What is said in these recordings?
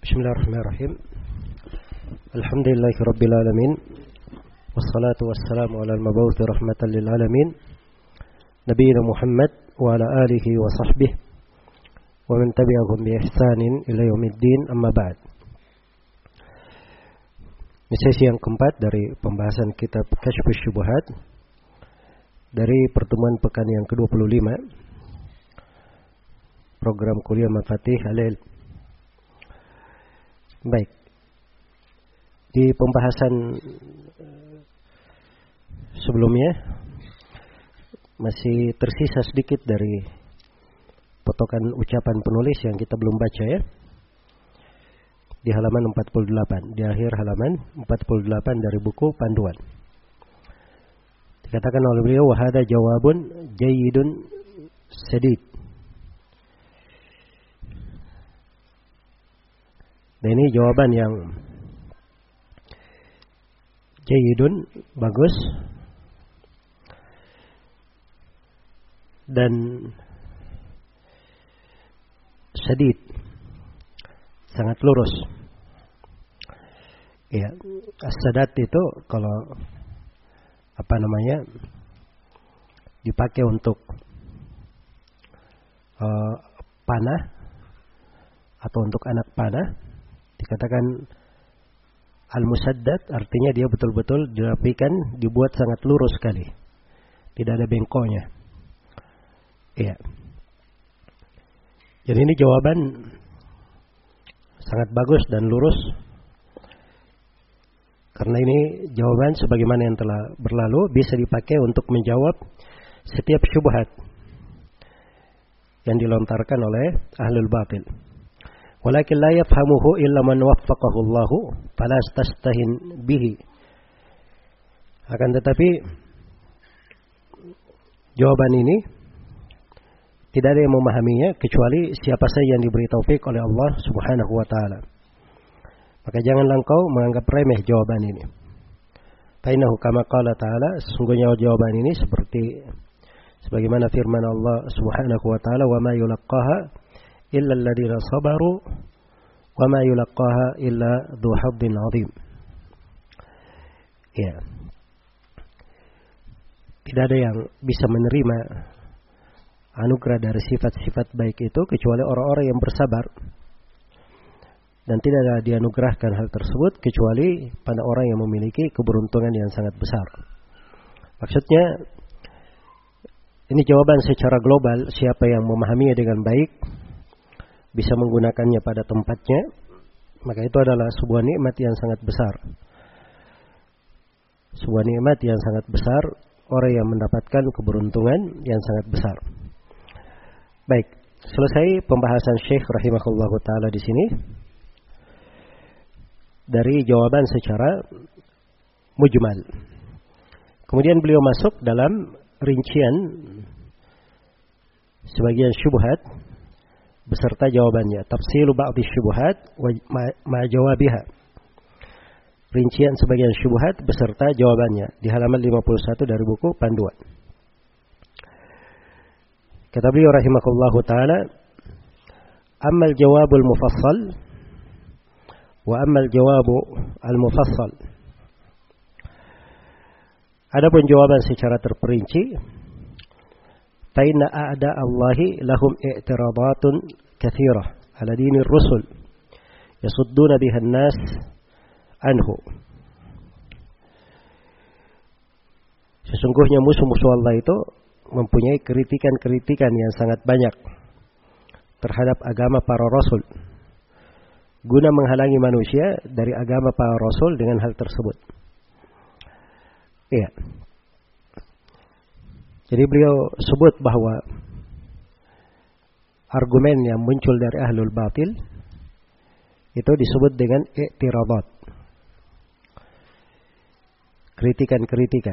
Bismillahirrahmanirrahim. Alhamdulillahirabbil alamin. Wassalatu wassalamu ala al-mab'uts rahmatan lil alamin. Nabiyina Muhammad wa ala alihi wa sahbihi wa man tabi'ahum bi ihsanin ila yaumiddin, amma ba'd. Ini sesi yang keempat dari pembahasan kitab Kasyfus Syubhat dari pertemuan pekan yang ke-25 program kuliah Mafatih Al-Ilm. Baik, di pembahasan sebelumnya masih tersisa sedikit dari potongan ucapan penulis yang kita belum baca ya, di halaman 48, di akhir halaman 48 dari buku panduan. Dikatakan oleh beliau, wa hadza jawabun jayyidun sadid. Dan ini jawaban yang jayyidun, bagus, dan sadid, sangat lurus. Ya, as-sadat itu kalau dipakai untuk panah atau untuk anak panah, dikatakan al-musaddad, artinya dia betul-betul dirapikan, dibuat sangat lurus sekali, tidak ada bengkoknya. Iya. Jadi ini jawaban sangat bagus dan lurus, karena ini jawaban sebagaimana yang telah berlalu bisa dipakai untuk menjawab setiap syubhat yang dilontarkan oleh ahlul batil. Walakin la yafhamuhu illa man waffaqahu Allahu fala tastahin bihi. Akan tetapi jawaban ini tidak ada yang memahaminya kecuali siapa saja yang diberi taufik oleh Allah Subhanahu wa taala. Maka janganlah engkau menganggap remeh jawaban ini. Fainahu kama qala ta'ala, sesungguhnya jawaban ini sebagaimana firman Allah Subhanahu wa taala, wa ma yulaqqaha illa alladziina sabaru wa ma yulaqqaha illa dzu haddin 'adzim. Ya. Tidak ada yang bisa menerima anugerah dari sifat-sifat baik itu kecuali orang-orang yang bersabar. Dan tidak ada dianugerahkan hal tersebut kecuali pada orang yang memiliki keberuntungan yang sangat besar. Maksudnya, ini jawaban secara global, siapa yang memahaminya dengan baik, bisa menggunakannya pada tempatnya, maka itu adalah sebuah nikmat yang sangat besar. Sebuah nikmat yang sangat besar, orang yang mendapatkan keberuntungan yang sangat besar. Baik, selesai pembahasan Syekh rahimahullahu taala di sini dari jawaban secara mujmal. Kemudian beliau masuk dalam rincian sebagian syubhat beserta jawabannya. Tafsilu ba'dhi syubhat wa ma jawabiha. Rincian sebagian syubhat beserta jawabannya di halaman 51 dari buku panduan. Kata beliau rahimahullahu taala, ammal jawabul mufassal wa ammal jawabu al-mufassal. Adapun jawaban secara terperinci, fa inna a'da Allahi lahum i'tiradatun katsirah ala dinir rusul yasudduna biha an-nas anhu. Sesungguhnya musuh-musuh Allah itu mempunyai kritikan-kritikan yang sangat banyak terhadap agama para rasul, guna menghalangi manusia dari agama para rasul dengan hal tersebut. Iya. Jadi beliau sebut bahwa argumen yang muncul dari ahlul batil itu disebut dengan i'tiradat, kritikan-kritikan,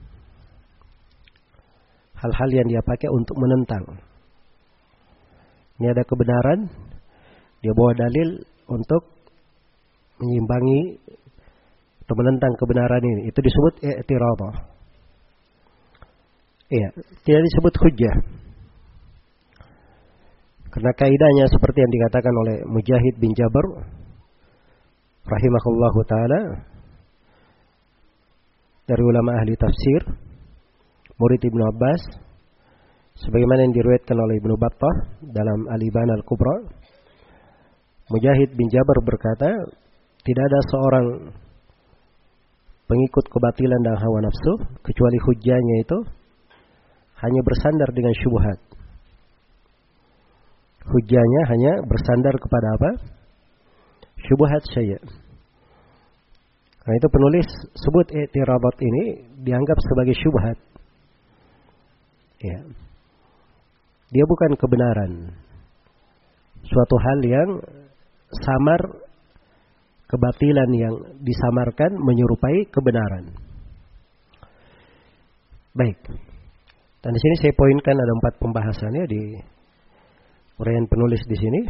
hal-hal yang dia pakai untuk menentang. Ini ada kebenaran, dia bawa dalil untuk menyimbangi atau menentang kebenaran ini. Itu disebut i'tiradah. Iya, tidak disebut hujjah. Karena kaidahnya seperti yang dikatakan oleh Mujahid bin Jabr, rahimahullahu taala dari ulama ahli tafsir, murid Ibnu Abbas, sebagaimana yang diriwayatkan oleh Ibnu Battah dalam Al-Ibana Al-Kubra. Mujahid bin Jabir berkata, tidak ada seorang pengikut kebatilan dan hawa nafsu kecuali hujjahnya itu hanya bersandar dengan syubhat. Hujjahnya hanya bersandar kepada apa? Syubhat saja. Karena itu penulis sebut i'tiradat ini dianggap sebagai syubhat. Ya. Dia bukan kebenaran. Suatu hal yang samar, kebatilan yang disamarkan menyerupai kebenaran. Baik. Dan di sini saya poinkan ada 4 pembahasannya di uraian penulis di sini.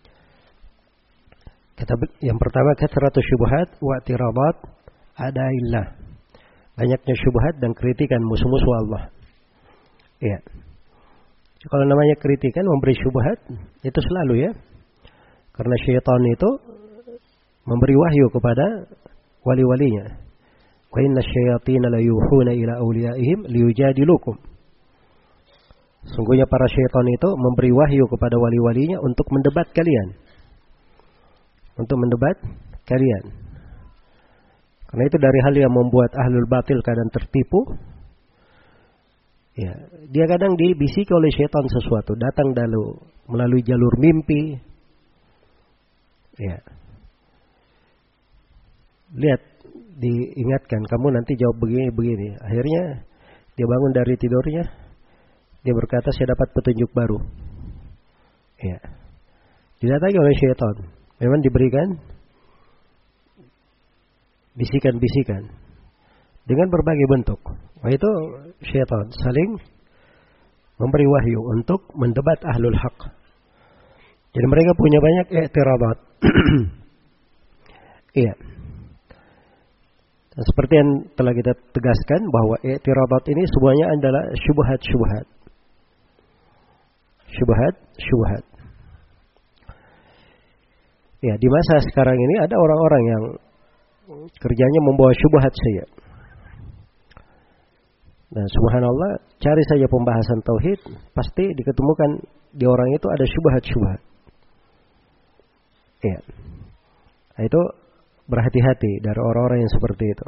Yang pertama, kathratus syubhat wa i'tiradat adaillah. Banyaknya syubhat dan kritikan musuh-musuh Allah. Ya. Kalau namanya kritikan, memberi syubhat, itu selalu ya. Karena syaitan itu memberi wahyu kepada wali-walinya. Wa inna syayatina la yuhuna ila awliyaihim liyujadilukum. Sungguhnya para syaitan itu memberi wahyu kepada wali-walinya untuk mendebat kalian. Untuk mendebat kalian. Karena itu dari hal yang membuat ahlul batil kadang tertipu. Ya, dia kadang dibisiki oleh syaitan sesuatu, datang melalui jalur mimpi. Ya. Lihat, diingatkan, kamu nanti jawab begini. Akhirnya dia bangun dari tidurnya, dia berkata, saya dapat petunjuk baru. Ya. Didatangi oleh syaitan. Memang diberikan bisikan-bisikan dengan berbagai bentuk. Wah, itu syaitan saling memberi wahyu untuk mendebat ahlul haq. Jadi mereka punya banyak i'tiradat. Iya. Dan seperti yang telah kita tegaskan bahwa i'tiradat ini semuanya adalah syubhat-syubhat. Syubhat-syubhat. Ya, di masa sekarang ini ada orang-orang yang kerjanya membawa syubhat saja. Nah, subhanallah, cari saja pembahasan tauhid, pasti diketemukan di orang itu ada syubhat-syubhat. Ya. Nah, itu berhati-hati dari orang-orang yang seperti itu.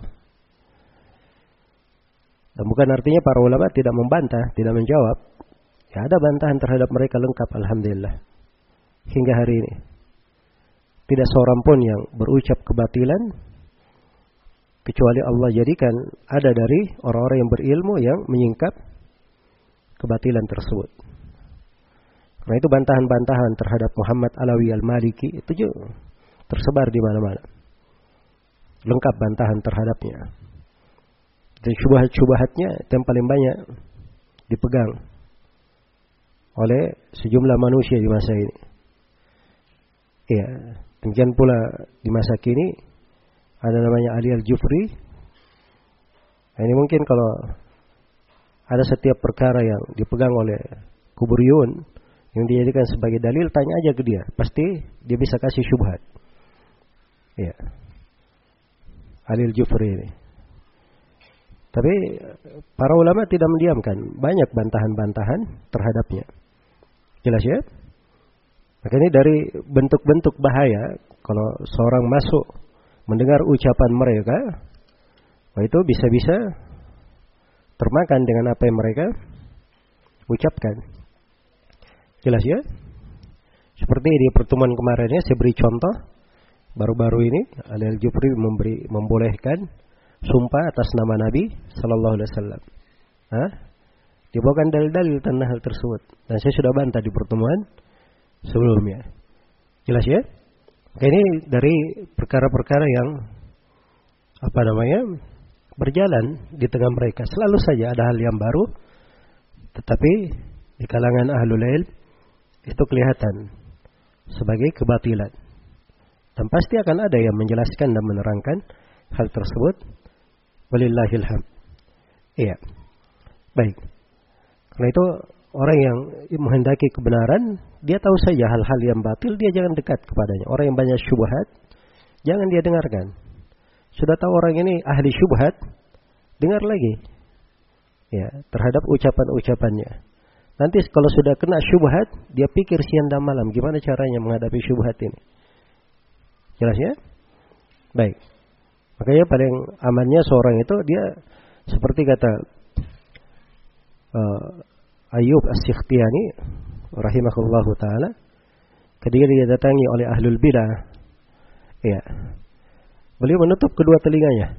Dan bukan artinya para ulama tidak membantah, tidak menjawab. Ya, ada bantahan terhadap mereka lengkap, alhamdulillah. Hingga hari ini. Tidak seorang pun yang berucap kebatilan kecuali Allah jadikan ada dari orang-orang yang berilmu yang menyingkap kebatilan tersebut. Karena itu bantahan-bantahan terhadap Muhammad Alawi Al-Maliki itu juga tersebar di mana-mana. Lengkap bantahan terhadapnya. Dan syubhat-syubhatnya yang paling banyak dipegang oleh sejumlah manusia di masa ini. Ya, demikian pula di masa kini ada namanya Ali Al-Jufri. Nah, ini mungkin kalau ada setiap perkara yang dipegang oleh kuburiyun yang dijadikan sebagai dalil, tanya aja ke dia, pasti dia bisa kasih syubhat. Ya, Ali Al-Jufri ini. Tapi para ulama tidak mendiamkan, banyak bantahan-bantahan terhadapnya. Jelas ya? Maka ini dari bentuk-bentuk bahaya kalau seorang masuk mendengar ucapan mereka, itu bisa-bisa termakan dengan apa yang mereka ucapkan. Jelas ya? Seperti di pertemuan kemarinnya saya beri contoh, baru-baru ini Ali Al-Jufri membolehkan sumpah atas nama Nabi Sallallahu Alaihi Wasallam. Dibawakan dalil-dalil tentang hal tersebut. Dan saya sudah bantah di pertemuan sebelumnya. Jelas ya? Ini dari perkara-perkara yang berjalan di tengah mereka. Selalu saja ada hal yang baru, tetapi di kalangan ahlul ilm itu kelihatan sebagai kebatilan. Dan pasti akan ada yang menjelaskan dan menerangkan hal tersebut. Walillahil hamd. Iya. Baik. Karena itu orang yang menghendaki kebenaran, dia tahu saja hal-hal yang batil, dia jangan dekat kepadanya. Orang yang banyak syubhat, jangan dia dengarkan. Sudah tahu orang ini ahli syubhat, dengar lagi. Ya, terhadap ucapan-ucapannya. Nanti kalau sudah kena syubhat, dia pikir siang dan malam gimana caranya menghadapi syubhat ini. Jelas ya? Baik. Makanya paling amannya seorang itu dia seperti kata Ayyub As-Sikhtiyani rahimahullahu taala, ketika dia datangi oleh ahlul bidah, ya, beliau menutup kedua telinganya.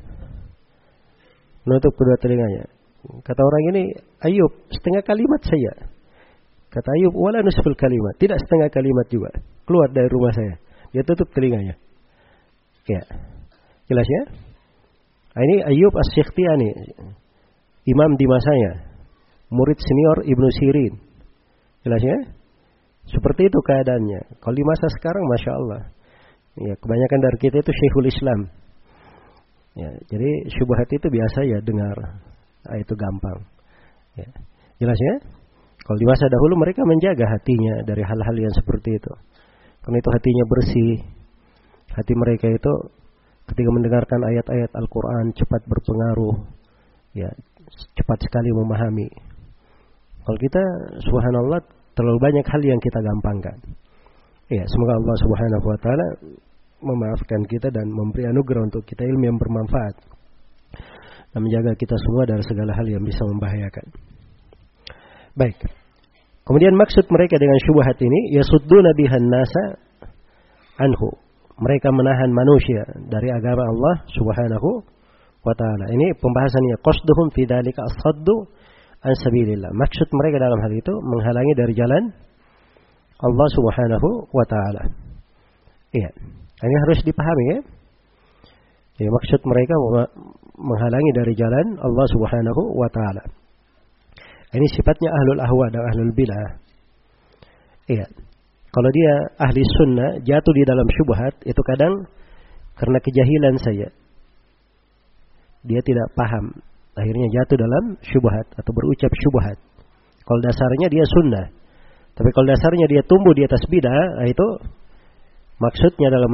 Kata orang ini, Ayyub, setengah kalimat saja. Kata Ayyub, wala nusful kalimat, tidak setengah kalimat juga. Keluar dari rumah saya. Dia tutup telinganya. Ya. Jelas ya? Ini Ayyub As-Sikhtiyani, imam di masanya, murid senior Ibnu Sirin. Jelas ya? Seperti itu keadaannya. Kalau di masa sekarang, Masya Allah, ya, kebanyakan dari kita itu Syekhul Islam. Ya, jadi syubhat itu biasa ya dengar. Itu gampang. Ya. Jelas ya? Kalau di masa dahulu mereka menjaga hatinya dari hal-hal yang seperti itu. Karena itu hatinya bersih. Hati mereka itu ketika mendengarkan ayat-ayat Al-Quran cepat berpengaruh. Ya, cepat sekali memahami. Kalau kita, subhanallah, terlalu banyak hal yang kita gampangkan. Ya, semoga Allah Subhanahu wa taala memaafkan kita dan memberi anugerah untuk kita ilmu yang bermanfaat dan menjaga kita semua dari segala hal yang bisa membahayakan. Baik. Kemudian maksud mereka dengan syubhat ini, yasudduna bihan nasa anhu. Mereka menahan manusia dari agama Allah Subhanahu wa taala. Ini pembahasannya, qasduhum fi dzalika as-saddu an sabilillah. Maksud mereka dalam hal itu menghalangi dari jalan Allah Subhanahu wa taala. Iya. Ini harus dipahami ya. Jadi maksud mereka menghalangi dari jalan Allah Subhanahu wa taala. Ini sifatnya ahlul ahwa dan ahlul bidah. Iya. Kalau dia ahli sunnah jatuh di dalam syubhat, itu kadang karena kejahilan saja. Dia tidak paham, akhirnya jatuh dalam syubhat atau berucap syubhat. Kalau dasarnya dia sunnah. Tapi kalau dasarnya dia tumbuh di atas bidah, itu maksudnya adalah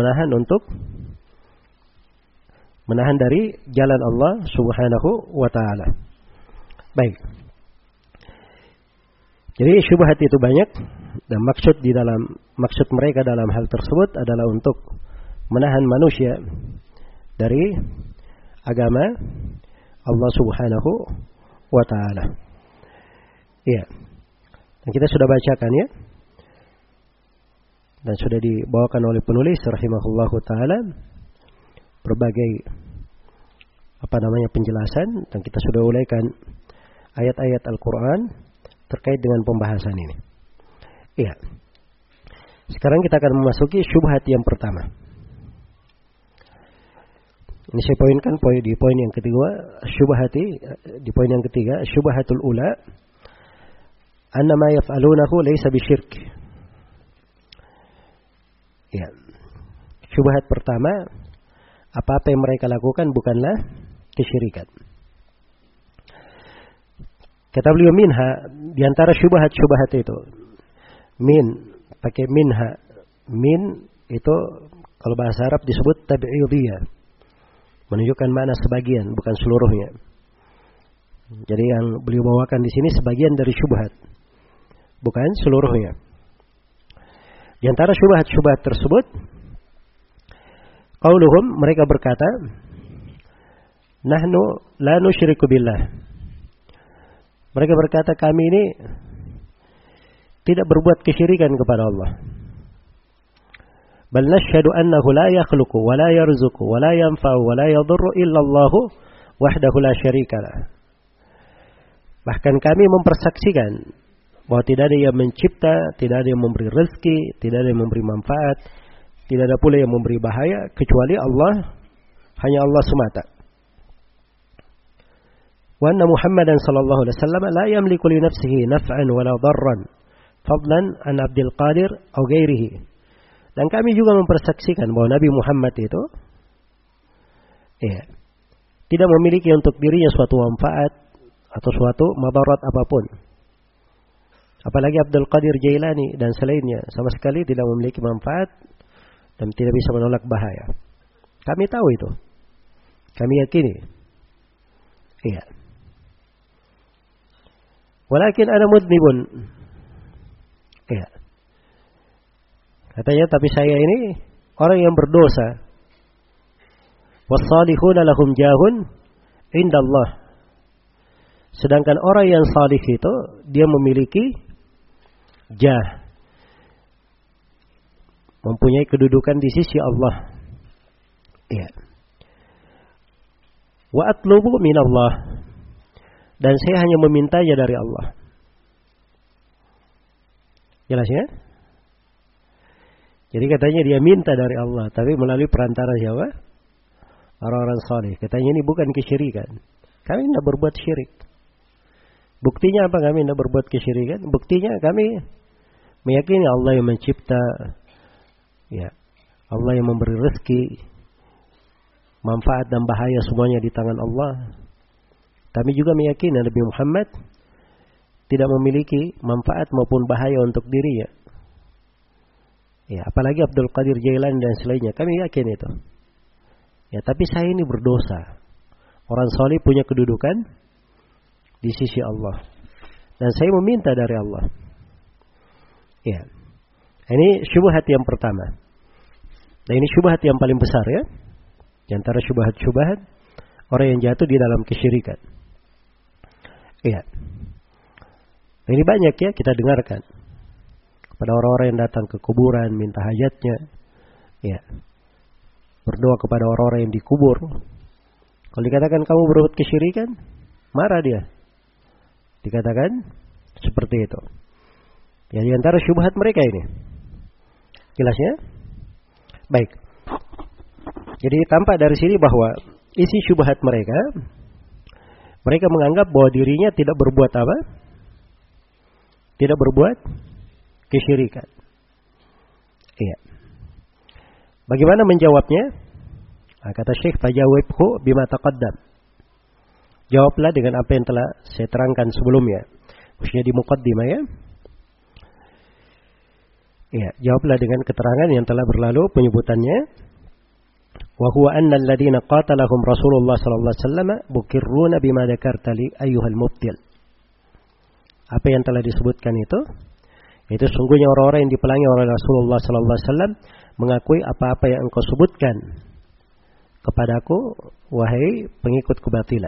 menahan dari jalan Allah Subhanahu wa taala. Baik. Jadi syubhat itu banyak dan maksud mereka dalam hal tersebut adalah untuk menahan manusia dari agama Allah Subhanahu wa taala. Iya. Dan kita sudah bacakan ya. Dan sudah dibawakan oleh penulis rahimahullahu taala berbagai penjelasan, dan kita sudah uraikan ayat-ayat Al-Qur'an terkait dengan pembahasan ini. Iya. Sekarang kita akan memasuki syubhat yang pertama. Ini saya poinkan di poin yang kedua, di poin yang ketiga, syubhatul ula anna ma yaf'alunahu laysa bisyirk. Ya. Syubhat pertama, apa-apa yang mereka lakukan bukanlah kesyirikan. Kata beliau, minha, di antara syubhat-syubhat itu, pakai minha. Min itu kalau bahasa Arab disebut tab'idiyah, menunjukkan makna sebagian, bukan seluruhnya. Jadi yang beliau bawakan di sini sebagian dari syubhat, bukan seluruhnya. Di antara syubhat-syubhat tersebut, qauluhum, mereka berkata, nahnu la nusyriku billah. Mereka berkata, kami ini tidak berbuat kesyirikan kepada Allah. Bal nashhadu annahu la yakhluqu wa la yarzuqu wa la yanfa'u wa la yadurru illa Allah wahdahu la syarika lah. Bahkan kami mempersaksikan bahwa tidak ada yang mencipta, tidak ada yang memberi rezeki, tidak ada yang memberi manfaat, tidak ada pula yang memberi bahaya kecuali Allah, hanya Allah semata. Wa anna Muhammadan sallallahu alaihi wasallam la yamliku li nafsihi naf'an wala darran fadlan an Abdul Qadir atau ghairihi. Dan kami juga mempersaksikan bahwa Nabi Muhammad itu tidak memiliki untuk dirinya suatu manfaat atau suatu madarat apapun. Apalagi Abdul Qadir Jailani dan selainnya sama sekali tidak memiliki manfaat dan tidak bisa menolak bahaya. Kami tahu itu. Kami yakini. Iya. Walakin ana mudnibun. Iya. Katanya, tapi saya ini orang yang berdosa. Was-salihuna lahum jahun indallah. Sedangkan orang yang salih itu dia memiliki jah, mempunyai kedudukan di sisi Allah. Iya. Wa atlubu minallah, dan saya hanya memintanya dari Allah. Jelas ya? Jadi katanya dia minta dari Allah, tapi melalui perantara siapa? Orang-orang saleh. Katanya ini bukan kesyirikan. Kami tidak berbuat syirik. Buktinya apa kami tidak berbuat kesyirikan? Buktinya kami meyakini Allah yang mencipta, ya, Allah yang memberi rezeki, manfaat dan bahaya semuanya di tangan Allah. Kami juga meyakini Nabi Muhammad tidak memiliki manfaat maupun bahaya untuk dirinya. Ya, apalagi Abdul Qadir Jailani dan selainnya, kami yakin itu. Ya, tapi saya ini berdosa. Orang saleh punya kedudukan di sisi Allah, dan saya meminta dari Allah. Ya, ini syubhat yang pertama. Dan ini syubhat yang paling besar ya. Di antara syubhat-syubhat orang yang jatuh di dalam kesyirikan. Iya. Ini banyak ya kita dengarkan kepada orang-orang yang datang ke kuburan minta hajatnya. Ya. Berdoa kepada orang-orang yang dikubur. Kalau dikatakan kamu berbuat kesyirikan, marah dia. Dikatakan seperti itu. Ya, di antara syubhat mereka ini. Jelas ya? Baik. Jadi tampak dari sini bahwa isi syubhat mereka menganggap bahwa dirinya tidak berbuat apa? Tidak berbuat kesyirikan. Iya. Bagaimana menjawabnya? Nah, kata Syekh, fajawibhu bima taqaddam. Jawablah dengan apa yang telah saya terangkan sebelumnya. Khususnya di muqaddimah ya. Iya, jawablah dengan keterangan yang telah berlalu penyebutannya. Wa huwa anna alladhina qatalahum Rasulullah sallallahu alaihi wasallam bukirruna bima dzakarta li ayyuhal mubtil. Apa yang telah disebutkan itu sungguhnya orang-orang yang dipelangi oleh Rasulullah sallallahu alaihi wasallam mengakui apa-apa yang engkau sebutkan kepadaku wahai pengikut kebatilan.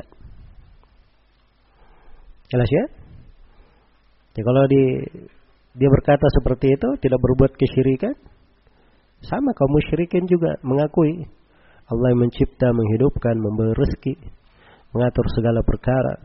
Jelas ya? Jadi kalau dia berkata seperti itu, tidak berbuat kesyirikan, sama kaum musyrikin juga mengakui Allah yang mencipta, menghidupkan, memberi rezeki, mengatur segala perkara.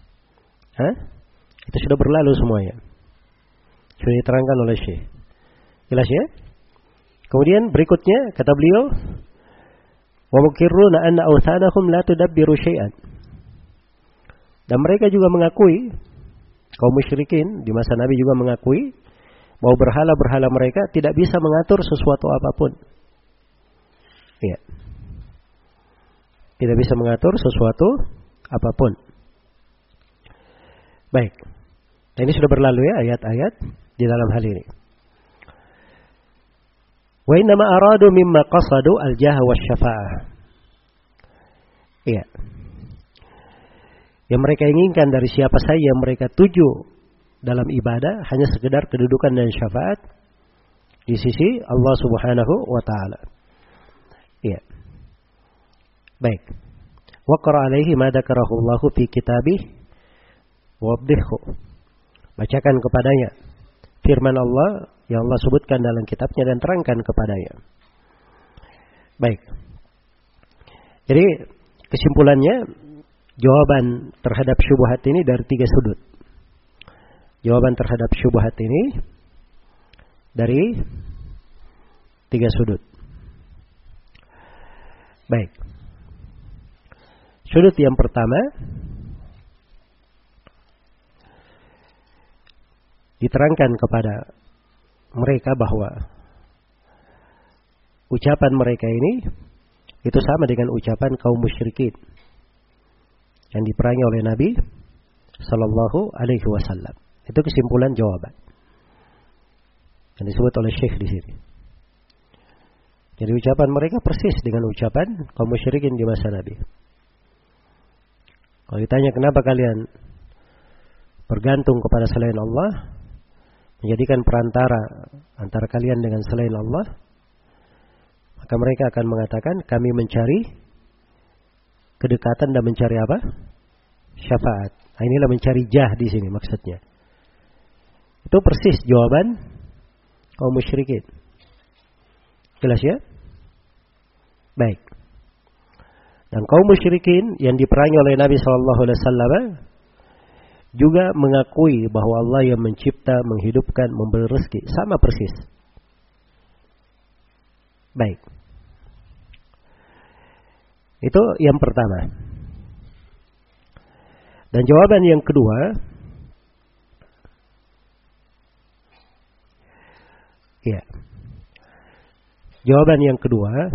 Itu sudah berlalu semuanya. Sudah diterangkan oleh Syekh. Jelas ya? Kemudian berikutnya kata beliau, wa mukirruna anna awthanahum la tudabbiru syai'an. Dan mereka juga mengakui, kaum musyrikin di masa Nabi juga mengakui bahwa berhala-berhala mereka tidak bisa mengatur sesuatu apapun. Iya. Tidak bisa mengatur sesuatu apapun. Baik. Nah, ini sudah berlalu ya ayat-ayat di dalam hal ini. Wa innama aradu mimma qasadu al-jah wasyafa'ah. Iya. Yang mereka inginkan dari siapa saja yang mereka tuju dalam ibadah hanya sekedar kedudukan dan syafaat di sisi Allah Subhanahu wa taala. Iya. Baik. Wa qara alaihi ma dzakarahu Allahu fi kitabih wa abdihhu. Bacakan kepadanya firman Allah yang Allah sebutkan dalam kitabnya dan terangkan kepadanya. Baik. Jadi kesimpulannya, jawaban terhadap syubhat ini dari 3 sudut. Jawaban terhadap syubhat ini dari 3 sudut. Baik. Sudut yang pertama, diterangkan kepada mereka bahwa ucapan mereka ini itu sama dengan ucapan kaum musyrikin yang diperangi oleh Nabi sallallahu alaihi wasallam. Itu kesimpulan jawaban yang disebut oleh Syekh di sini. Jadi ucapan mereka persis dengan ucapan kaum musyrikin di masa Nabi. Kalau ditanya kenapa kalian bergantung kepada selain Allah, menjadikan perantara antara kalian dengan selain Allah, maka mereka akan mengatakan kami mencari kedekatan dan mencari apa? Syafaat. Nah, inilah mencari jah di sini maksudnya. Itu persis jawaban kaum musyrikin. Jelas ya? Baik. Dan kaum musyrikin yang diperangi oleh Nabi SAW juga mengakui bahwa Allah yang mencipta, menghidupkan, memberi rezeki. Sama persis. Baik. Itu yang pertama. Dan jawaban yang kedua, ya. Jawaban yang kedua,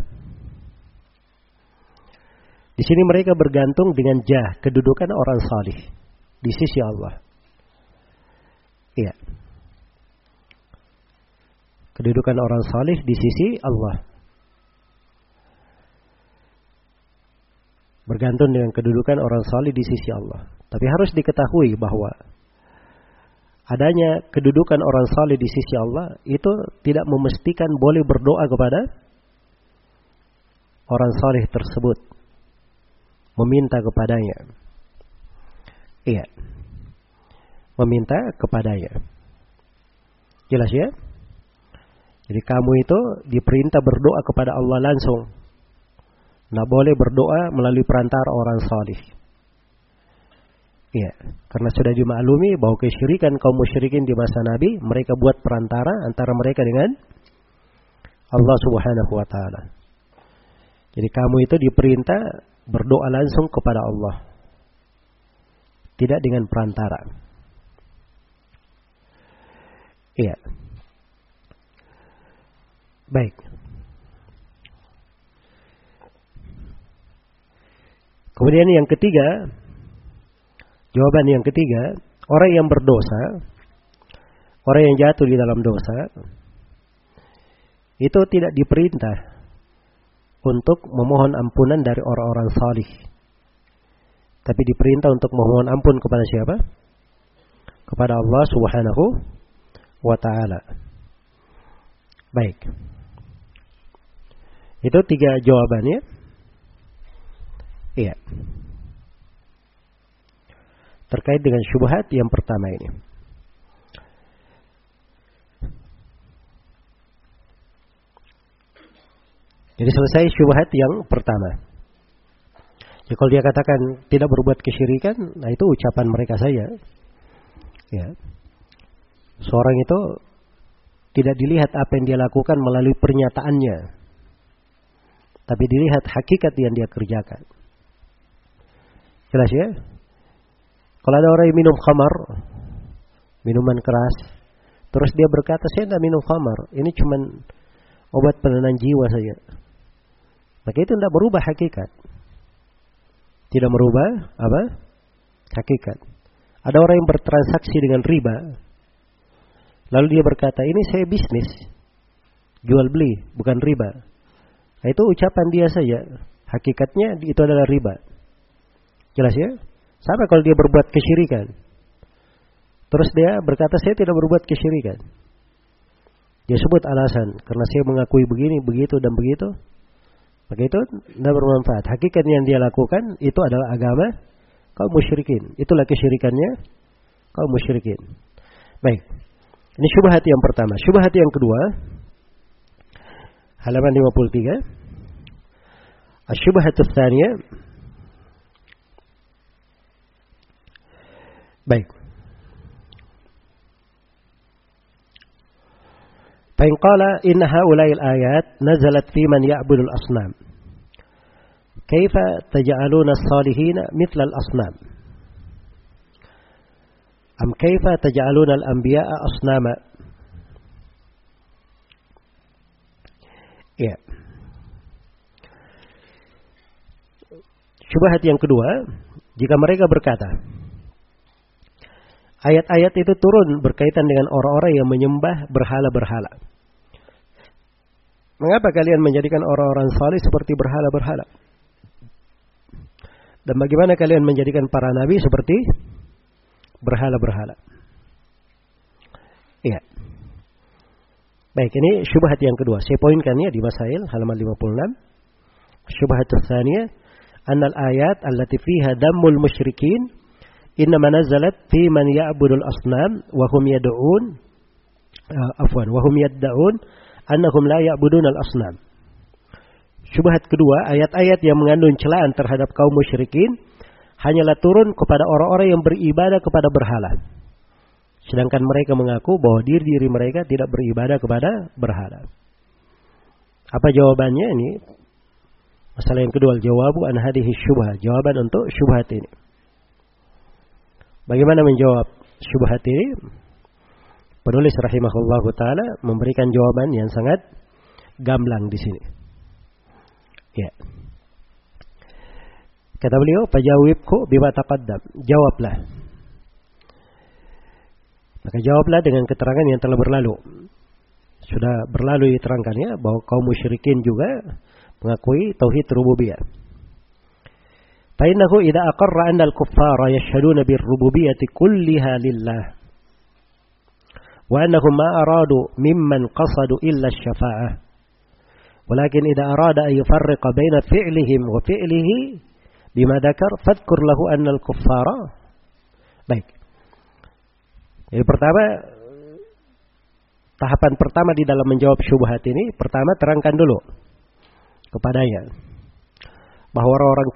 di sini mereka bergantung dengan jah, kedudukan orang salih di sisi Allah. Iya. Kedudukan orang salih di sisi Allah. Bergantung dengan kedudukan orang salih di sisi Allah. Tapi harus diketahui bahwa adanya kedudukan orang saleh di sisi Allah itu tidak memastikan boleh berdoa kepada orang saleh tersebut, meminta kepadanya. Iya, meminta kepadanya. Jelas ya? Jadi kamu itu diperintah berdoa kepada Allah langsung. Nggak boleh berdoa melalui perantara orang saleh. Ya, karena sudah dimaklumi bahwa kesyirikan kaum musyrikin di masa Nabi, mereka buat perantara antara mereka dengan Allah Subhanahu wa taala. Jadi kamu itu diperintah berdoa langsung kepada Allah. Tidak dengan perantara. Iya. Baik. Kemudian yang ketiga, jawaban yang ketiga, orang yang berdosa, orang yang jatuh di dalam dosa, itu tidak diperintah untuk memohon ampunan dari orang-orang salih. Tapi diperintah untuk memohon ampun kepada siapa? Kepada Allah Subhanahu wa ta'ala. Baik. Itu tiga jawabannya. Iya. Terkait dengan syubhat yang pertama ini. Jadi selesai syubhat yang pertama. Jadi kalau dia katakan tidak berbuat kesyirikan, nah itu ucapan mereka saja. Ya. Seorang itu tidak dilihat apa yang dia lakukan melalui pernyataannya, tapi dilihat hakikat yang dia kerjakan. Jelas ya? Kalau ada orang yang minum khamar, minuman keras, terus dia berkata, saya tidak minum khamar, ini cuma obat penenang jiwa saja. Maka itu tidak berubah hakikat. Tidak merubah apa? Hakikat. Ada orang yang bertransaksi dengan riba, lalu dia berkata, ini saya bisnis, jual beli, bukan riba. Nah, itu ucapan dia saja. Hakikatnya itu adalah riba. Jelas ya? Sama kalau dia berbuat kesyirikan. Terus dia berkata, saya tidak berbuat kesyirikan. Dia sebut alasan, karena saya mengakui begini, begitu, dan begitu. Maka itu tidak bermanfaat. Hakikat yang dia lakukan, itu adalah agama kaum musyrikin. Itulah kesyirikannya kaum musyrikin. Baik. Ini syubhat yang pertama. Syubhat yang kedua, halaman 53. Asyubhatus tsaniyah. Baik. Fa in qala inna haula'il ayat nazalat fi man ya'budu al-asnam. Kaifa taj'aluna as-salihina mithla al-asnam? Am kaifa taj'aluna al-anbiya'a asnama? Ya. Syubhat yang kedua, jika mereka berkata, ayat-ayat itu turun berkaitan dengan orang-orang yang menyembah berhala-berhala. Mengapa kalian menjadikan orang-orang saleh seperti berhala-berhala? Dan bagaimana kalian menjadikan para nabi seperti berhala-berhala? Iya. Baik, ini syubhat yang kedua. Saya poinkan ya di Masail halaman 56. Syubhat tsaniyah, annal ayat allati fiha dammul musyrikin innama nazalat fi man ya'budul asnam wa hum yad'un wa hum yad'un annahum la ya'budunal asnam. Syubhat kedua, ayat-ayat yang mengandung celaan terhadap kaum musyrikin hanyalah turun kepada orang-orang yang beribadah kepada berhala. Sedangkan mereka mengaku bahwa diri mereka tidak beribadah kepada berhala. Apa jawabannya ini? Masalah yang kedua, jawabu an hadhihi syubhah. Jawaban untuk syubhat ini. Bagaimana menjawab syubhat ini? Penulis rahimahullahu taala memberikan jawaban yang sangat gamblang di sini. Ya. Kata beliau, "Fajawibku bima taqaddam." Jawablah. Maka jawablah dengan keterangan yang telah berlalu. Sudah berlalu diterangkannya bahwa kaum musyrikin juga mengakui tauhid rububiyah. Fa innahu idza aqarra anna al-kuffara yashhaduna bir-rububiyyati kulliha lillah. Wa annahum ma aradu mimman qasadu illa asy-syafa'ah. Walakin idza arada an yufarriqa baina fi'lihim wa fi'lihi bima dzakar fadhkur lahu anna al-kuffara. Baik. Jadi pertama, tahapan pertama di dalam menjawab syubhat ini, pertama terangkan dulu kepadanya bahwa orang-orang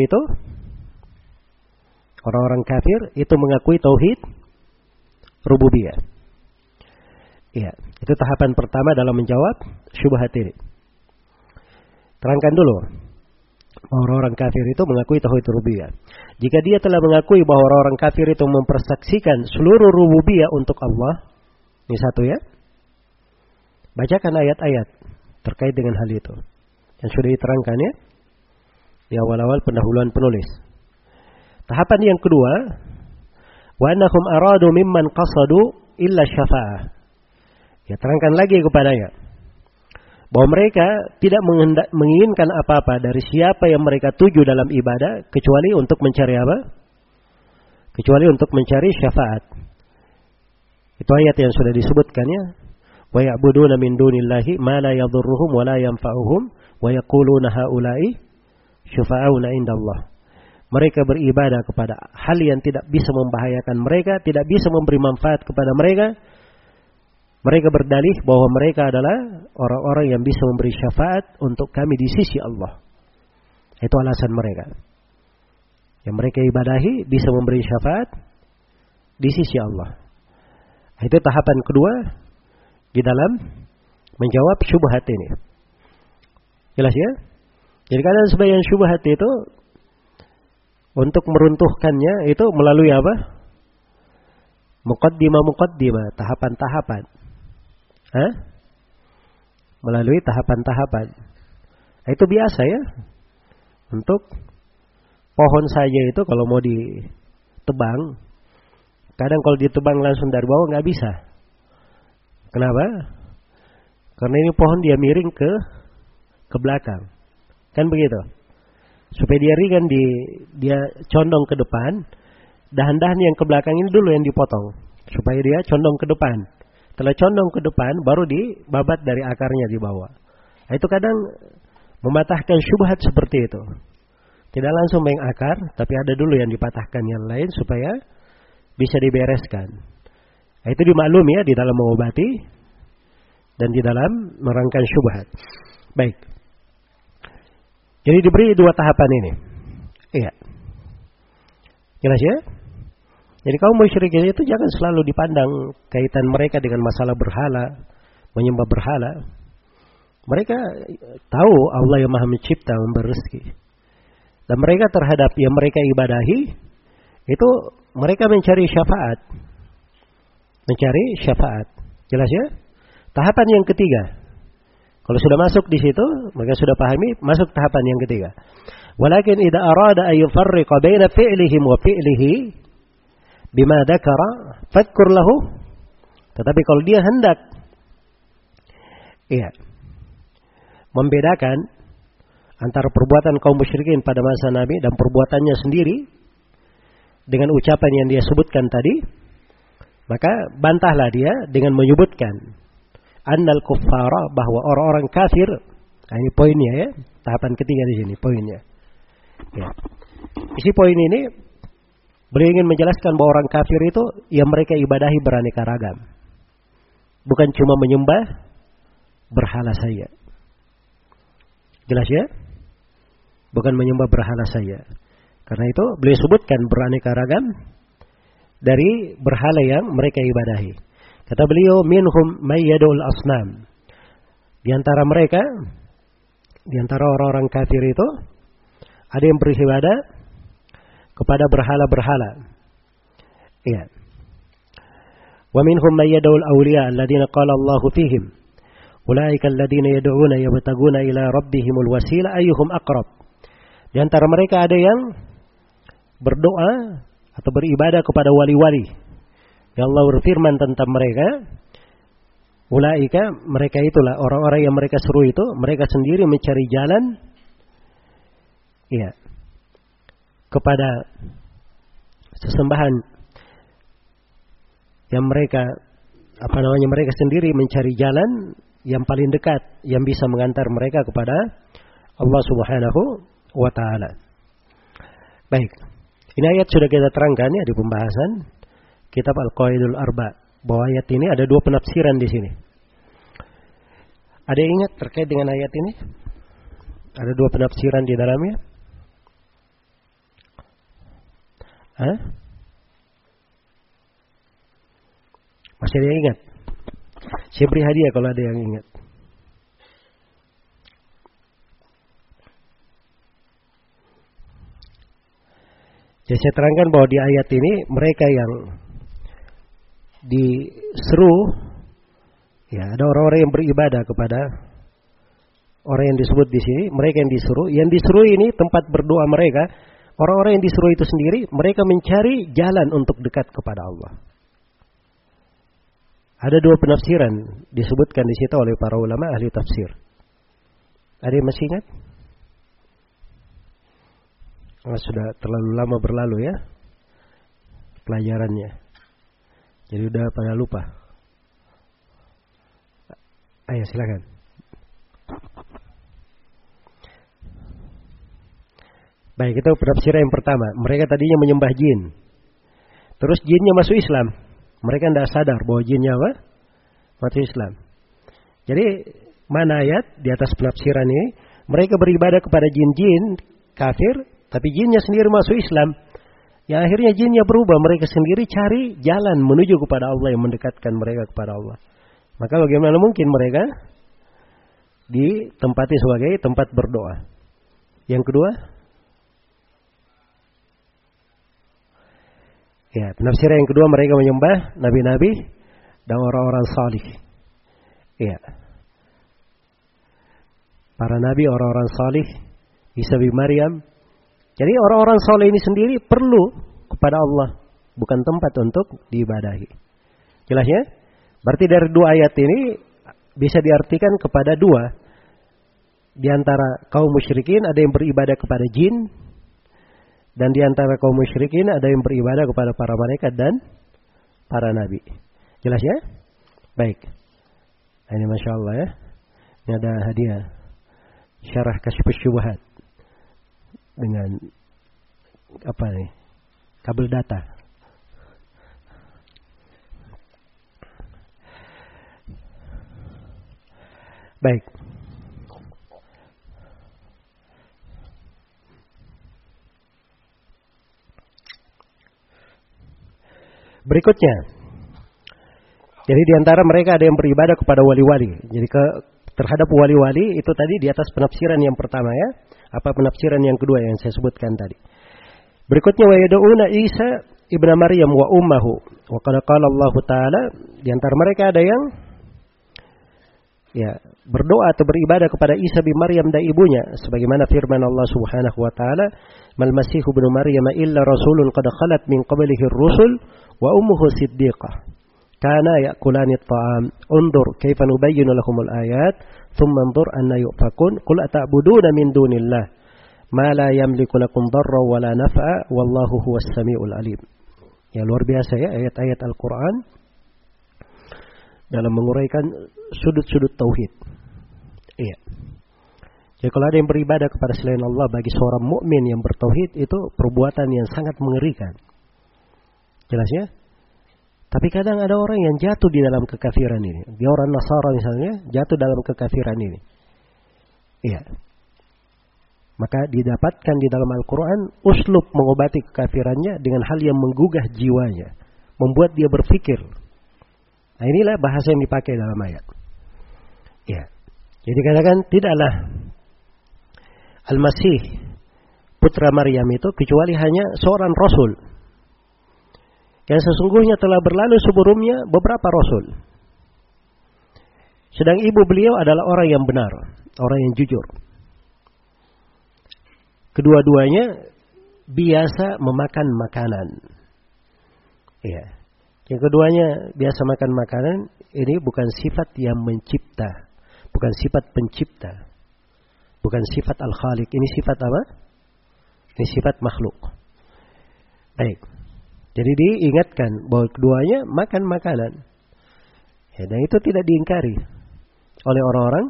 kafir itu mengakui tauhid rububiyah. Iya, itu tahapan pertama dalam menjawab syubhat ini. Terangkan dulu bahwa orang-orang kafir itu mengakui tauhid rububiyah. Jika dia telah mengakui bahwa orang-orang kafir itu mempersaksikan seluruh rububiyah untuk Allah, ini satu ya. Bacakan ayat-ayat terkait dengan hal itu yang sudah diterangkan ya di awal-awal pendahuluan penulis. Tahapan yang kedua, wa annahum aradu mimman qasadu illa syafa'ah. Ya, terangkan lagi kepadanya bahwa mereka tidak menginginkan apa-apa dari siapa yang mereka tuju dalam ibadah kecuali untuk mencari apa? Kecuali untuk mencari syafaat. Itu ayat yang sudah disebutkan ya. Wa ya'buduna min dunillahi ma la yadhurruhum wa la yanfa'uhum wa yaquluna haula'i syufa'auna indallah. Mereka beribadah kepada hal yang tidak bisa membahayakan mereka, tidak bisa memberi manfaat kepada mereka. Mereka berdalih bahwa mereka adalah orang-orang yang bisa memberi syafaat untuk kami di sisi Allah. Itu alasan mereka. Yang mereka ibadahi bisa memberi syafaat di sisi Allah. Itu tahapan kedua di dalam menjawab syubhat ini. Jelas ya? Jadi kadang sebagian syubhat itu untuk meruntuhkannya itu melalui apa? Muqaddimah, tahapan-tahapan. Melalui tahapan-tahapan. Itu biasa ya. Untuk pohon saja itu kalau mau ditebang, kadang kalau ditebang langsung dari bawah nggak bisa. Kenapa? Karena ini pohon dia miring ke belakang. Kan begitu. Supaya dia ringan dia condong ke depan, dahan-dahan yang ke belakang ini dulu yang dipotong supaya dia condong ke depan. Setelah condong ke depan, baru dibabat dari akarnya di bawah. Itu kadang mematahkan syubhat seperti itu. Tidak langsung mengakar, tapi ada dulu yang dipatahkan yang lain supaya bisa dibereskan. Itu dimaklumi ya di dalam mengobati dan di dalam merangkan syubhat. Baik. Jadi diberi dua tahapan ini. Iya. Jelas ya? Jadi kaum musyrikin itu jangan selalu dipandang kaitan mereka dengan masalah berhala, menyembah berhala. Mereka tahu Allah yang Maha Mencipta, memberi rezeki. Dan mereka terhadap yang mereka ibadahi, itu mereka mencari syafaat. Mencari syafaat. Jelas ya? Tahapan yang ketiga. Kalau sudah masuk di situ, mereka sudah pahami, masuk tahapan yang ketiga. Walakin idza arada an yufarriqa baina fi'lihim wa fi'lihi bima dzakara fadhkur lahu. Tetapi kalau dia hendak membedakan antara perbuatan kaum musyrikin pada masa Nabi dan perbuatannya sendiri dengan ucapan yang dia sebutkan tadi, maka bantahlah dia dengan menyebutkan annal kuffara, bahwa orang-orang kafir. Nah, ini poinnya ya, tahapan ketiga di sini poinnya. Ya. Isi poin ini beliau ingin menjelaskan bahwa orang kafir itu yang mereka ibadahi beraneka ragam, bukan cuma menyembah berhala saja. Jelas ya? Bukan menyembah berhala saja. Karena itu beliau sebutkan beraneka ragam dari berhala yang mereka ibadahi. Kata beliau, minhum may yad'ul asnam. Di antara mereka, di antara orang-orang kafir itu, ada yang beribadah kepada berhala-berhala. Iya. Wa minhum may yad'ul awliya alladziina qala Allahu fihim. Ulaika alladziina yad'una yabtaguna ila rabbihimul wasila ayyuhum aqrab. Di antara mereka ada yang berdoa atau beribadah kepada wali-wali. Ya Allah berfirman tentang mereka, ulaika, mereka itulah orang-orang yang mereka seru itu, mereka sendiri mencari jalan ya kepada sesembahan yang mereka mereka sendiri mencari jalan yang paling dekat yang bisa mengantar mereka kepada Allah Subhanahu wa taala. Baik. Ini ayat sudah kita terangkan ya di pembahasan Kitab Al-Qawaidul Arba, bahwa ayat ini ada dua penafsiran di sini. Ada yang ingat terkait dengan ayat ini? Ada dua penafsiran di dalamnya? Hah? Masih ada yang ingat? Saya beri hadiah kalau ada yang ingat. Jadi saya terangkan bahwa di ayat ini mereka yang diseru, ya ada orang-orang yang beribadah kepada orang yang disebut di sini, mereka yang disuruh ini tempat berdoa mereka, orang-orang yang disuruh itu sendiri, mereka mencari jalan untuk dekat kepada Allah. Ada dua penafsiran disebutkan di situ oleh para ulama ahli tafsir. Ada yang masih ingat? Sudah terlalu lama berlalu ya pelajarannya. Jadi udah pada lupa. Ayo silakan. Baik, itu penafsiran yang pertama. Mereka tadinya menyembah jin. Terus jinnya masuk Islam. Mereka tidak sadar bahwa jinnya apa? Masuk Islam. Jadi mana ayat di atas penafsiran ini? Mereka beribadah kepada jin-jin kafir, tapi jinnya sendiri masuk Islam. Ya akhirnya jinnya berubah. Mereka sendiri cari jalan menuju kepada Allah yang mendekatkan mereka kepada Allah. Maka bagaimana mungkin mereka ditempati sebagai tempat berdoa? Yang kedua, ya penafsiran yang kedua, mereka menyembah nabi-nabi dan orang-orang salih. Ya, para nabi, orang-orang salih, Isa bin Maryam. Jadi orang-orang saleh ini sendiri perlu kepada Allah, bukan tempat untuk diibadahi. Jelas ya? Berarti dari dua ayat ini bisa diartikan kepada dua. Di antara kaum musyrikin ada yang beribadah kepada jin, dan di antara kaum musyrikin ada yang beribadah kepada para malaikat dan para nabi. Jelas ya? Baik. Nah, ini Masya Allah ya. Ini ada hadiah Syarah Kasyfus Syubhat dengan apa nih? Kabel data. Baik. Berikutnya, jadi di antara mereka ada yang beribadah kepada wali-wali. Jadi terhadap wali-wali itu tadi di atas penafsiran yang pertama ya. Apa penafsiran yang kedua yang saya sebutkan tadi? Berikutnya, wa yad'una Isa ibnu Maryam wa ummuhu. Wa qala Allah Ta'ala, di antara mereka ada yang ya berdoa atau beribadah kepada Isa bin Maryam dan ibunya, sebagaimana firman Allah Subhanahu wa taala, "Mal Masih ibnu Maryam illa rasulun qad khalat min qablihi ar-rusul wa ummuhu siddiqah." kana ya'kulani at-ta'am undur kaifa nubayyinu lahumul ayat thumma anzur anna yufakun qul ata'buduna min dunillah ma la yamliku lakum darra wa la naf'a wallahu huwas samiul alim. Ya, luar biasa ya ayat-ayat Al-Qur'an dalam menguraikan sudut-sudut tauhid. Iya. Jadi kalau ada yang beribadah kepada selain Allah bagi seorang mukmin yang bertauhid itu perbuatan yang sangat mengerikan. Jelas ya? Tapi kadang ada orang yang jatuh di dalam kekafiran ini. Dia orang Nasara misalnya, jatuh dalam kekafiran ini. Iya. Maka didapatkan di dalam Al-Quran uslub mengobati kekafirannya dengan hal yang menggugah jiwanya. Membuat dia berpikir. Nah, inilah bahasa yang dipakai dalam ayat. Ya. Jadi katakan tidaklah Al-Masih putra Maryam itu kecuali hanya seorang rasul. Yang sesungguhnya telah berlalu sebelumnya beberapa rasul. Sedang ibu beliau adalah orang yang benar, orang yang jujur. Kedua-duanya biasa memakan makanan. Ya. Yang keduanya biasa makan makanan, ini bukan sifat yang mencipta, bukan sifat pencipta, bukan sifat al-khaliq. Ini sifat apa? Ini sifat makhluk. Baik. Jadi diingatkan bahwa keduanya makan makanan. Ya, dan itu tidak diingkari oleh orang-orang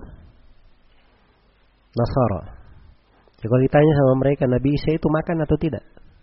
Nasara. Ya, kalau ditanya sama mereka, Nabi Isa itu makan atau tidak?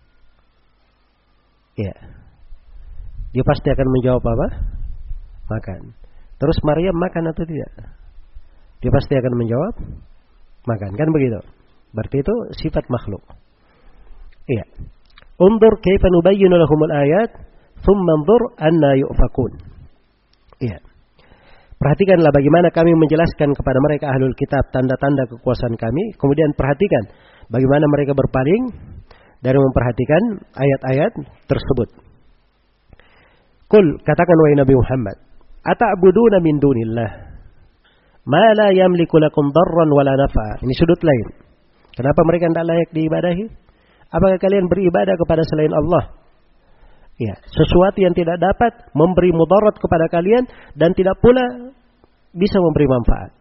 Ya. Dia pasti akan menjawab apa? Makan. Terus Maryam makan atau tidak? Dia pasti akan menjawab makan. Kan begitu? Berarti itu sifat makhluk. Iya. Undur kaifa nubayyinu lahumul ayat, thumma anzur anna yufakun. Iya. Perhatikanlah bagaimana kami menjelaskan kepada mereka ahlul kitab tanda-tanda kekuasaan kami. Kemudian perhatikan bagaimana mereka berpaling dari memperhatikan ayat-ayat tersebut. Qul, katakan wahai Nabi Muhammad, ata'buduna min dunillah ma la yamliku lakum darran wala naf'a. Ini sudut lain. Kenapa mereka tidak layak diibadahi? Apakah kalian beribadah kepada selain Allah? Ya, sesuatu yang tidak dapat memberi mudarat kepada kalian dan tidak pula bisa memberi manfaat.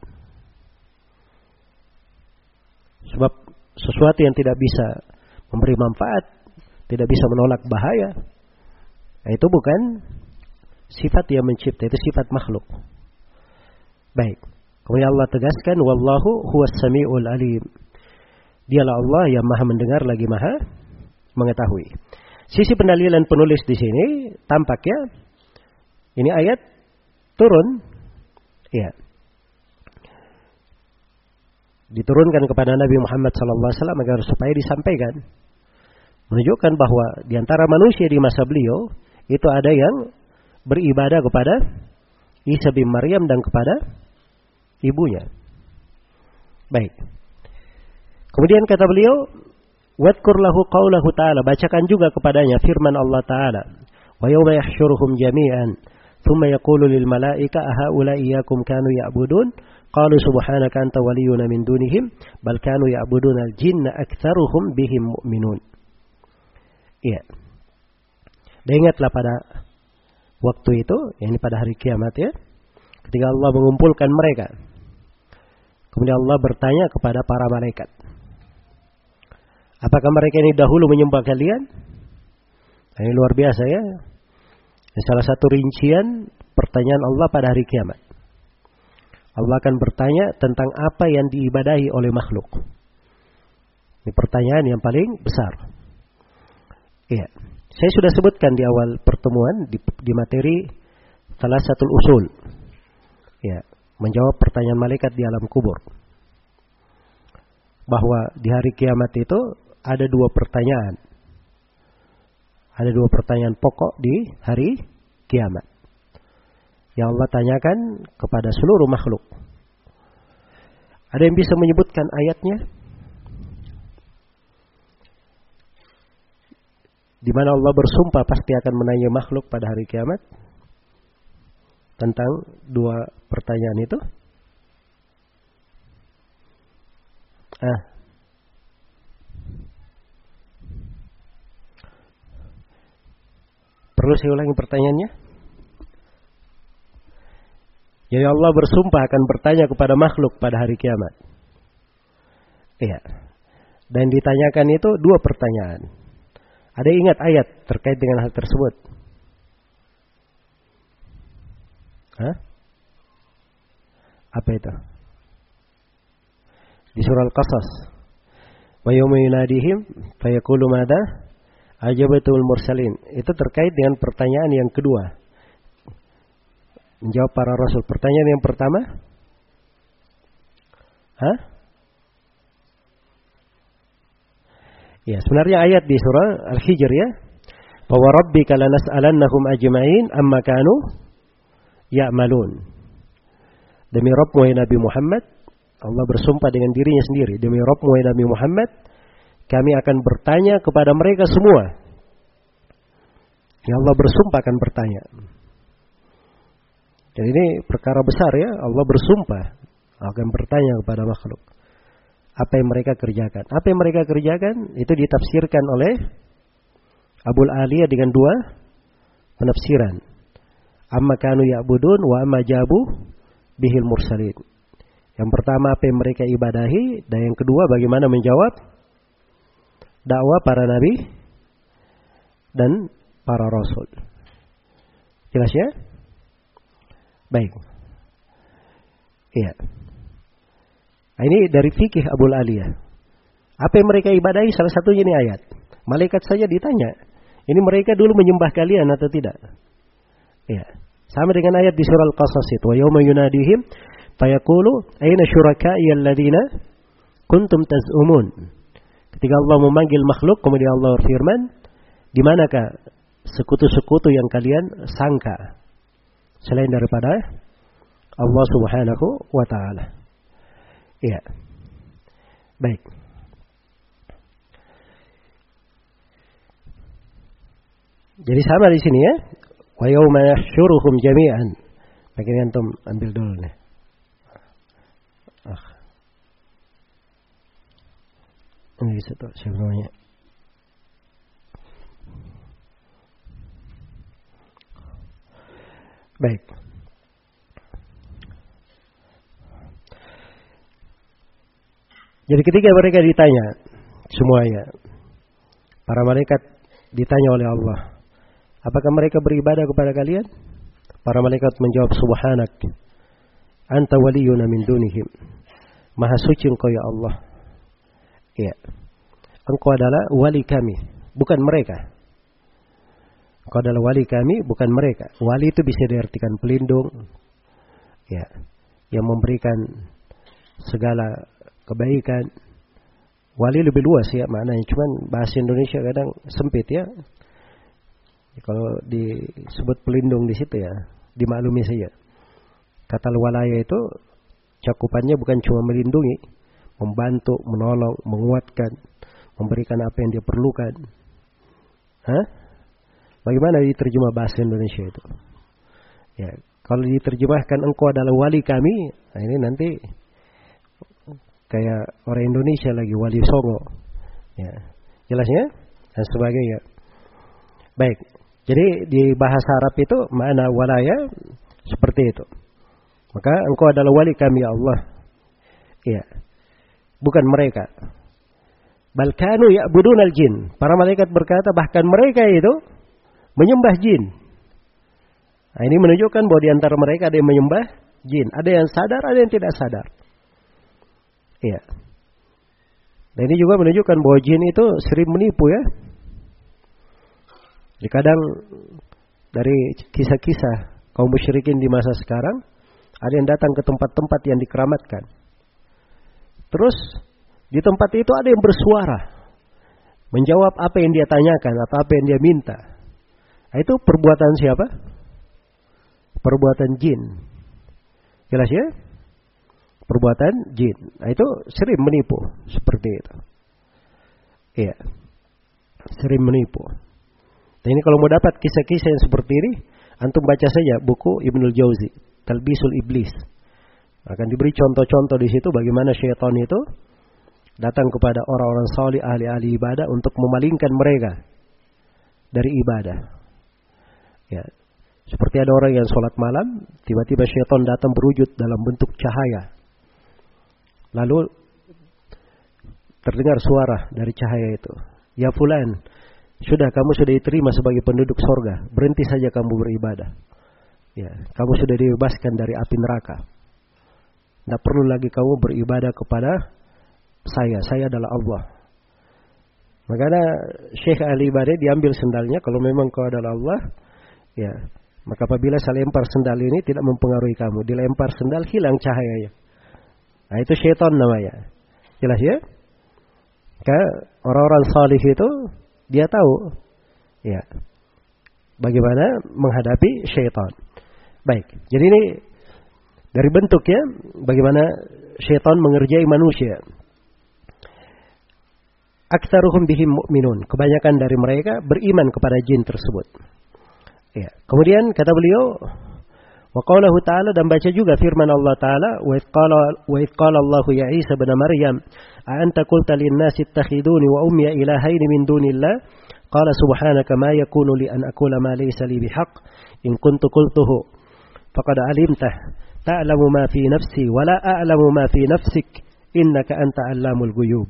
Sebab sesuatu yang tidak bisa memberi manfaat, tidak bisa menolak bahaya, itu bukan sifat yang mencipta, itu sifat makhluk. Baik. Kemudian Allah tegaskan, wallahu huwas samiul alim. Dialah Allah yang maha mendengar lagi maha mengetahui. Sisi pendalilan penulis di sini tampaknya ini ayat turun, ya, diturunkan kepada Nabi Muhammad SAW agar supaya disampaikan, menunjukkan bahwa di antara manusia di masa beliau itu ada yang beribadah kepada Isa bin Maryam dan kepada ibunya. Baik. Kemudian kata beliau, wadkur lahu qawlahu ta'ala, bacakan juga kepadanya firman Allah Ta'ala, wa yawma yahsyuruhum jami'an thumma yaqulu lil malaika ahaula'i iyyakum kanu ya'budun qalu subhanaka anta waliyuna min dunihim bal kanu ya'buduna al-jinna aktsaruhum bihim mu'minun. Iya. Dan ingatlah pada waktu itu, yakni pada hari kiamat ya, ketika Allah mengumpulkan mereka. Kemudian Allah bertanya kepada para malaikat, apakah mereka ini dahulu menyembah kalian? Nah, ini luar biasa ya. Ini salah satu rincian pertanyaan Allah pada hari kiamat. Allah akan bertanya tentang apa yang diibadahi oleh makhluk. Ini pertanyaan yang paling besar. Iya. Saya sudah sebutkan di awal pertemuan di materi salah satu usul. Ya, menjawab pertanyaan malaikat di alam kubur. Bahwa di hari kiamat itu ada dua pertanyaan. Ada dua pertanyaan pokok di hari kiamat yang Allah tanyakan kepada seluruh makhluk. Ada yang bisa menyebutkan ayatnya? Di mana Allah bersumpah pasti akan menanya makhluk pada hari kiamat tentang dua pertanyaan itu? Perlu saya ulangi pertanyaannya? Jadi Allah bersumpah akan bertanya kepada makhluk pada hari kiamat. Iya. Dan ditanyakan itu 2 pertanyaan. Ada ingat ayat terkait dengan hal tersebut? Hah? Apa itu? Di surah Al-Qasas. Wa yawma yunadihim fayaqulu madza ajabatul mursalin. Itu terkait dengan pertanyaan yang kedua. Menjawab para rasul. Pertanyaan yang pertama? Hah? Ya, sebenarnya ayat di surah Al-Hijr ya. Fa wa rabbika lanas'alannahum ajma'in amma kanu ya'malun. Demi Rabbmu ya Nabi Muhammad, Allah bersumpah dengan dirinya sendiri, demi Rabbmu ya Nabi Muhammad, kami akan bertanya kepada mereka semua. Ya Allah bersumpah akan bertanya. Dan ini perkara besar ya, Allah bersumpah akan bertanya kepada makhluk. Apa yang mereka kerjakan? Apa yang mereka kerjakan itu ditafsirkan oleh Abul Aliyah dengan 2 penafsiran. Amma kanu ya'budun wa amma jabu bihil mursalin. Yang pertama apa yang mereka ibadahi, dan yang kedua bagaimana menjawab dakwah para nabi dan para rasul. Jelas ya? Baik. Iya. Nah, ini dari fikih Abul Aliyah. Apa yang mereka ibadahi, salah satunya ini ayat. Malaikat saja ditanya, ini mereka dulu menyembah kalian atau tidak? Iya. Sama dengan ayat di surah Al-Qasas itu. Wa yawma yunadihim fayaqulu aina syuraka'i alladziina kuntum taz'umun. Ketika Allah memanggil makhluk, kemudian Allah berfirman, di manakah sekutu-sekutu yang kalian sangka selain daripada Allah Subhanahu wa taala. Iya. Baik. Jadi sama di sini ya. Wa yauma yahsyuruhum jami'an. Mungkin antum ambil dulu nih. Ini bisa tuh sebelumnya. Baik. Jadi ketika mereka ditanya semuanya, para malaikat ditanya oleh Allah, apakah mereka beribadah kepada kalian? Para malaikat menjawab, subhanak, anta waliyuna min dunihim. Maha suci engkau ya Allah. Ya. Engkau adalah wali kami, bukan mereka. Engkau adalah wali kami, bukan mereka. Wali itu bisa diartikan pelindung, ya, yang memberikan segala kebaikan. Wali lebih luas ya maknanya, cuman bahasa Indonesia kadang sempit ya. Kalau disebut pelindung di situ ya, dimaklumi saja. Kata walaya itu cakupannya bukan cuma melindungi, membantu, menolong, menguatkan, memberikan apa yang dia perlukan. Hah? Bagaimana diterjemah bahasa Indonesia itu? Ya, kalau diterjemahkan engkau adalah wali kami, nah ini nanti kayak orang Indonesia lagi wali songo. Ya. Jelasnya? Dan sebagainya. Baik. Jadi di bahasa Arab itu makna walaya seperti itu. Maka engkau adalah wali kami ya Allah. Iya. Bukan mereka. Bal kanu ya'budunal jin. Para malaikat berkata bahkan mereka itu menyembah jin. Nah, ini menunjukkan bahwa di antara mereka ada yang menyembah jin, ada yang sadar, ada yang tidak sadar. Iya. Dan ini juga menunjukkan bahwa jin itu sering menipu ya. Jadi kadang dari kisah-kisah kaum musyrikin di masa sekarang, ada yang datang ke tempat-tempat yang dikeramatkan. Terus di tempat itu ada yang bersuara, menjawab apa yang dia tanyakan atau apa yang dia minta. Nah, itu perbuatan siapa? Perbuatan jin. Jelas ya? Perbuatan jin. Nah, itu sering menipu seperti itu. Iya. Sering menipu. Nah, ini kalau mau dapat kisah-kisah yang seperti ini, antum baca saja buku Ibnul Jauzi, Talbisul Iblis. Akan diberi contoh-contoh di situ bagaimana syaitan itu datang kepada orang-orang salih, ahli-ahli ibadah untuk memalingkan mereka dari ibadah. Ya. Seperti ada orang yang sholat malam, tiba-tiba syaitan datang berwujud dalam bentuk cahaya. Lalu terdengar suara dari cahaya itu. Ya fulan, kamu sudah diterima sebagai penduduk sorga. Berhenti saja kamu beribadah. Ya, kamu sudah dibebaskan dari api neraka. Tidak perlu lagi kamu beribadah kepada saya. Saya adalah Allah. Makanya Syekh ahli ibadah diambil sendalnya. Kalau memang kau adalah Allah, ya, maka apabila saya lempar sendal ini tidak mempengaruhi kamu. Dilempar sendal hilang cahayanya. Nah, itu syaitan namanya. Jelas ya? Orang-orang salih itu dia tahu, ya, bagaimana menghadapi syaitan. Baik. Jadi ini dari bentuknya bagaimana syaitan mengerjai manusia. Aktsaruhum bihim mu'minun. Kebanyakan dari mereka beriman kepada jin tersebut. Ya. Kemudian kata beliau, wa qaulahu ta'ala, dan baca juga firman Allah Ta'ala, wa idh qala Allah ya Isa ibn Maryam, a anta qulta lin-nasi ittakhiduni wa ummi ilahaini min dunillah? Qala subhanaka ma yakunu li an aqula ma laysa li bihaq in kuntu qultuhu faqad alimtah ta'lamu ma fi nafsi wa la a'lamu ma fi nafsik innaka anta 'allamul ghuyub.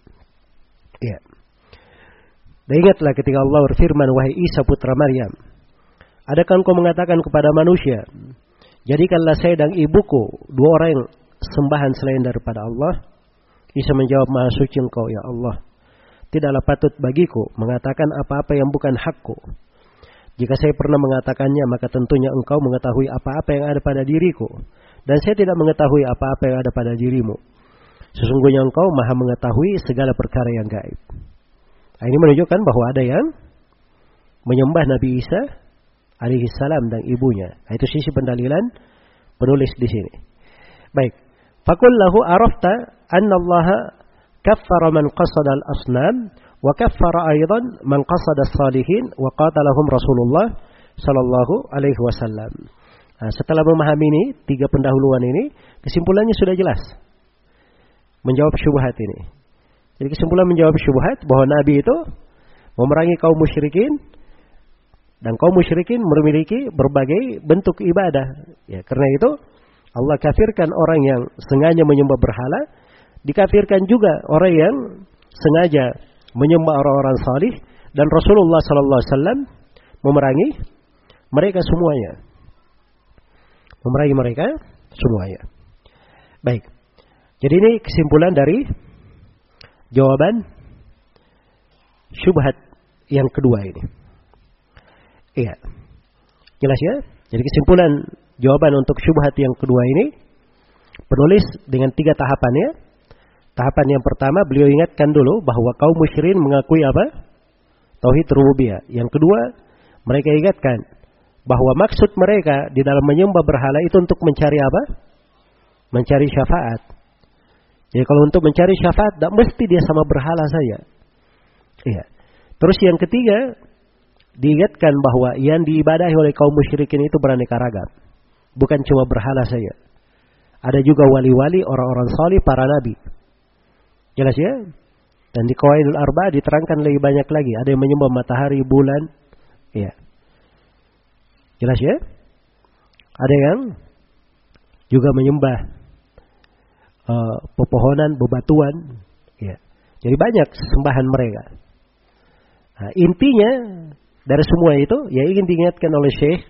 Ya. Dan ingatlah ketika Allah berfirman, wahai Isa putra Maryam, adakah engkau mengatakan kepada manusia, jadikanlah saya dan ibuku dua orang yang sembahan selain daripada Allah? Isa menjawab, maha suci engkau ya Allah. Tidaklah patut bagiku mengatakan apa-apa yang bukan hakku. Jika saya pernah mengatakannya, maka tentunya engkau mengetahui apa-apa yang ada pada diriku. Dan saya tidak mengetahui apa-apa yang ada pada dirimu. Sesungguhnya engkau maha mengetahui segala perkara yang gaib. Nah, ini menunjukkan bahwa ada yang menyembah Nabi Isa alaihi salam dan ibunya. Nah, itu sisi pendalilan penulis di sini. Baik. Faqul lahu arafta anna Allah kaffara man qasada al-asnam wa kaffara aidan man qasada as-salihin wa qatalahum Rasulullah sallallahu alaihi wasallam. Nah, setelah memahami ini, tiga pendahuluan ini, kesimpulannya sudah jelas. Menjawab syubhat ini. Jadi kesimpulan menjawab syubhat bahwa Nabi itu memerangi kaum musyrikin, dan kaum musyrikin memiliki berbagai bentuk ibadah. Ya, karena itu Allah kafirkan orang yang sengaja menyembah berhala, dikafirkan juga orang yang sengaja menyembah orang-orang salih, dan Rasulullah sallallahu alaihi wasallam memerangi mereka semuanya. Memerangi mereka semuanya. Baik. Jadi ini kesimpulan dari jawaban syubhat yang kedua ini. Iya. Jelas ya? Jadi kesimpulan jawaban untuk syubhat yang kedua ini, penulis dengan tiga tahapannya. Tahapan yang pertama, beliau ingatkan dulu bahwa kaum musyrikin mengakui apa? Tauhid rububiyah. Yang kedua, mereka ingatkan bahwa maksud mereka di dalam menyembah berhala itu untuk mencari apa? Mencari syafaat. Jadi kalau untuk mencari syafaat, tidak mesti dia sama berhala saja. Iya. Terus yang ketiga, diingatkan bahwa yang diibadahi oleh kaum musyrikin itu beraneka ragam. Bukan cuma berhala saja. Ada juga wali-wali, orang-orang salih, para nabi. Jelas ya? Dan di Qawaidul Arba diterangkan lebih banyak lagi. Ada yang menyembah matahari, bulan. Iya. Jelas ya? Ada yang juga menyembah pepohonan, bebatuan. Ya. Jadi banyak sembahan mereka. Nah, intinya dari semua itu, ya ingin diingatkan oleh Syekh,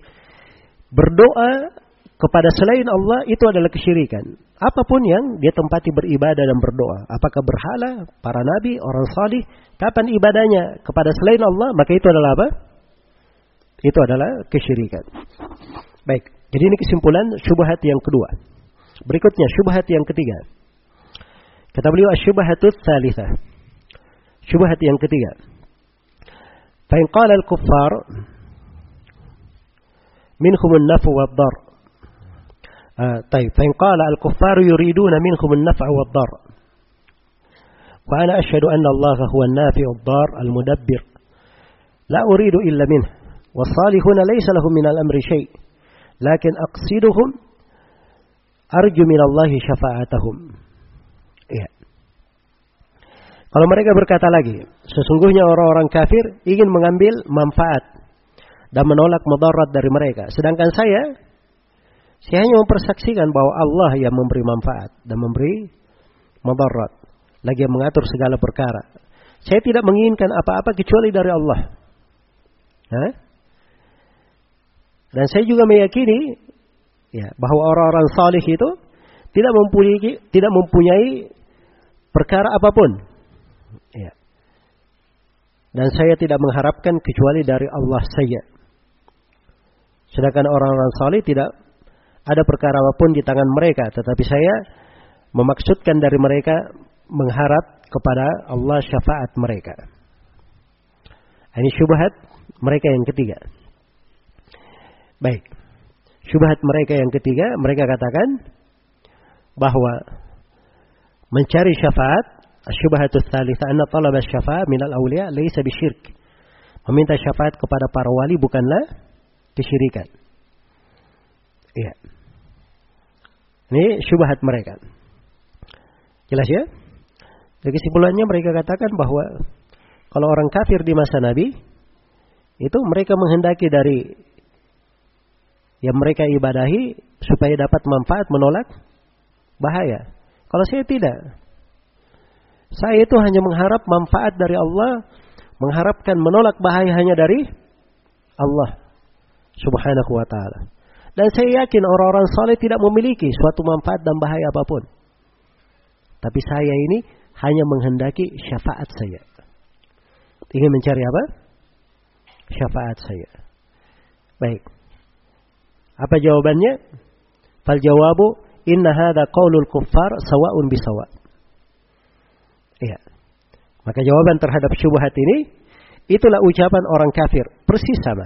berdoa kepada selain Allah itu adalah kesyirikan. Apapun yang dia tempati beribadah dan berdoa, apakah berhala, para nabi, orang salih, kapan ibadahnya kepada selain Allah, maka itu adalah apa? Itu adalah kesyirikan. Baik, jadi ini kesimpulan syubhat yang kedua. Berikutnya syubhat yang ketiga. Kata beliau asyubhatut tsalitsah. Syubhat yang ketiga. Fa in qala al-kuffar minhum an-naf'u wad-dar. طيب فإن قال الكفار يريدون منكم النفع والضر وأنا أشهد أن الله هو النافع الضار المدبر لا أريد إلا منه والصالحون ليس لهم من الأمر شيء لكن أقصدهم أرجو من الله شفاعتهم. Ya. Kalau mereka berkata lagi, sesungguhnya orang-orang kafir ingin mengambil manfaat dan menolak mudarat dari mereka. Sedangkan saya hanya mempersaksikan bahwa Allah yang memberi manfaat dan memberi mudarat, lagi yang mengatur segala perkara. Saya tidak menginginkan apa-apa kecuali dari Allah. Dan saya juga meyakini bahwa orang-orang salih itu tidak mempunyai perkara apapun. Dan saya tidak mengharapkan kecuali dari Allah saja. Sedangkan orang-orang salih tidak ada perkara apapun di tangan mereka, tetapi saya memaksudkan dari mereka mengharap kepada Allah syafaat mereka. Ini syubhat mereka yang ketiga. Baik. Syubhat mereka yang ketiga, mereka katakan bahwa mencari syafaat, syubhatus tsalitsah anna talab asy-syafa'ah minal awliya laisa bisyirk. Meminta syafaat kepada para wali bukanlah kesyirikan. Iya. Ini syubhat mereka. Jelas ya? Jadi kesimpulannya mereka katakan bahwa kalau orang kafir di masa Nabi itu mereka menghendaki dari yang mereka ibadahi supaya dapat manfaat, menolak bahaya. Kalau saya tidak. Saya itu hanya mengharap manfaat dari Allah, mengharapkan menolak bahaya hanya dari Allah Subhanahu wa ta'ala. Dan saya yakin orang-orang saleh tidak memiliki suatu manfaat dan bahaya apapun. Tapi saya ini hanya menghendaki syafaat saya. Ingin mencari apa? Syafaat saya. Baik. Apa jawabannya? Fal jawabu inna hadza qaulul kuffar sawa'un bisawa'. Iya. Maka jawaban terhadap syubhat ini, itulah ucapan orang kafir, persis sama.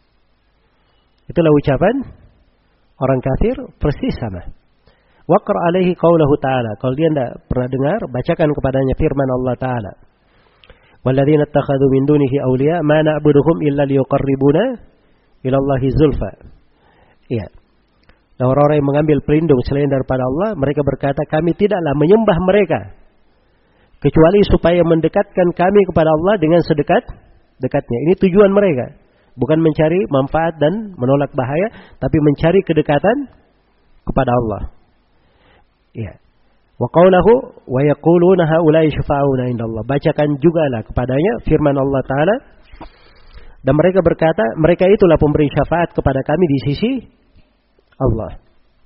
Itulah ucapan orang kafir, persis sama. Waqra alaihi qaulahu ta'ala. Kalau dia tidak pernah dengar, bacakan kepadanya firman Allah Ta'ala. Walladzina ittakhadhu min dunihi awliya ma na'buduhum illa liyuqarribuna ila Allahi zulfa. Iya. Nah, orang-orang yang mengambil pelindung selain daripada Allah, mereka berkata, kami tidaklah menyembah mereka kecuali supaya mendekatkan kami kepada Allah dengan sedekat-dekatnya. Ini tujuan mereka. Bukan mencari manfaat dan menolak bahaya, tapi mencari kedekatan kepada Allah. Ya. Wa qawlahu wa yaquluna haula'i syafa'una indallah. Bacakan jugalah kepadanya firman Allah Ta'ala. Dan mereka berkata, mereka itulah pemberi syafaat kepada kami di sisi Allah.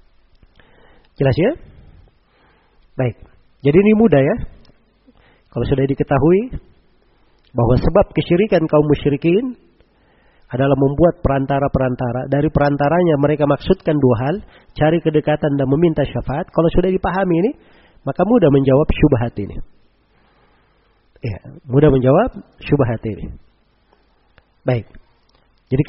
Jelas ya? Baik. Jadi ini mudah ya. Kalau sudah diketahui bahwa sebab kesyirikan kaum musyrikin adalah membuat perantara-perantara. Dari perantaranya mereka maksudkan dua hal, cari kedekatan dan meminta syafaat. Kalau sudah dipahami ini, maka mudah menjawab syubhat ini. Ya, mudah menjawab syubhat ini. Baik. Jadi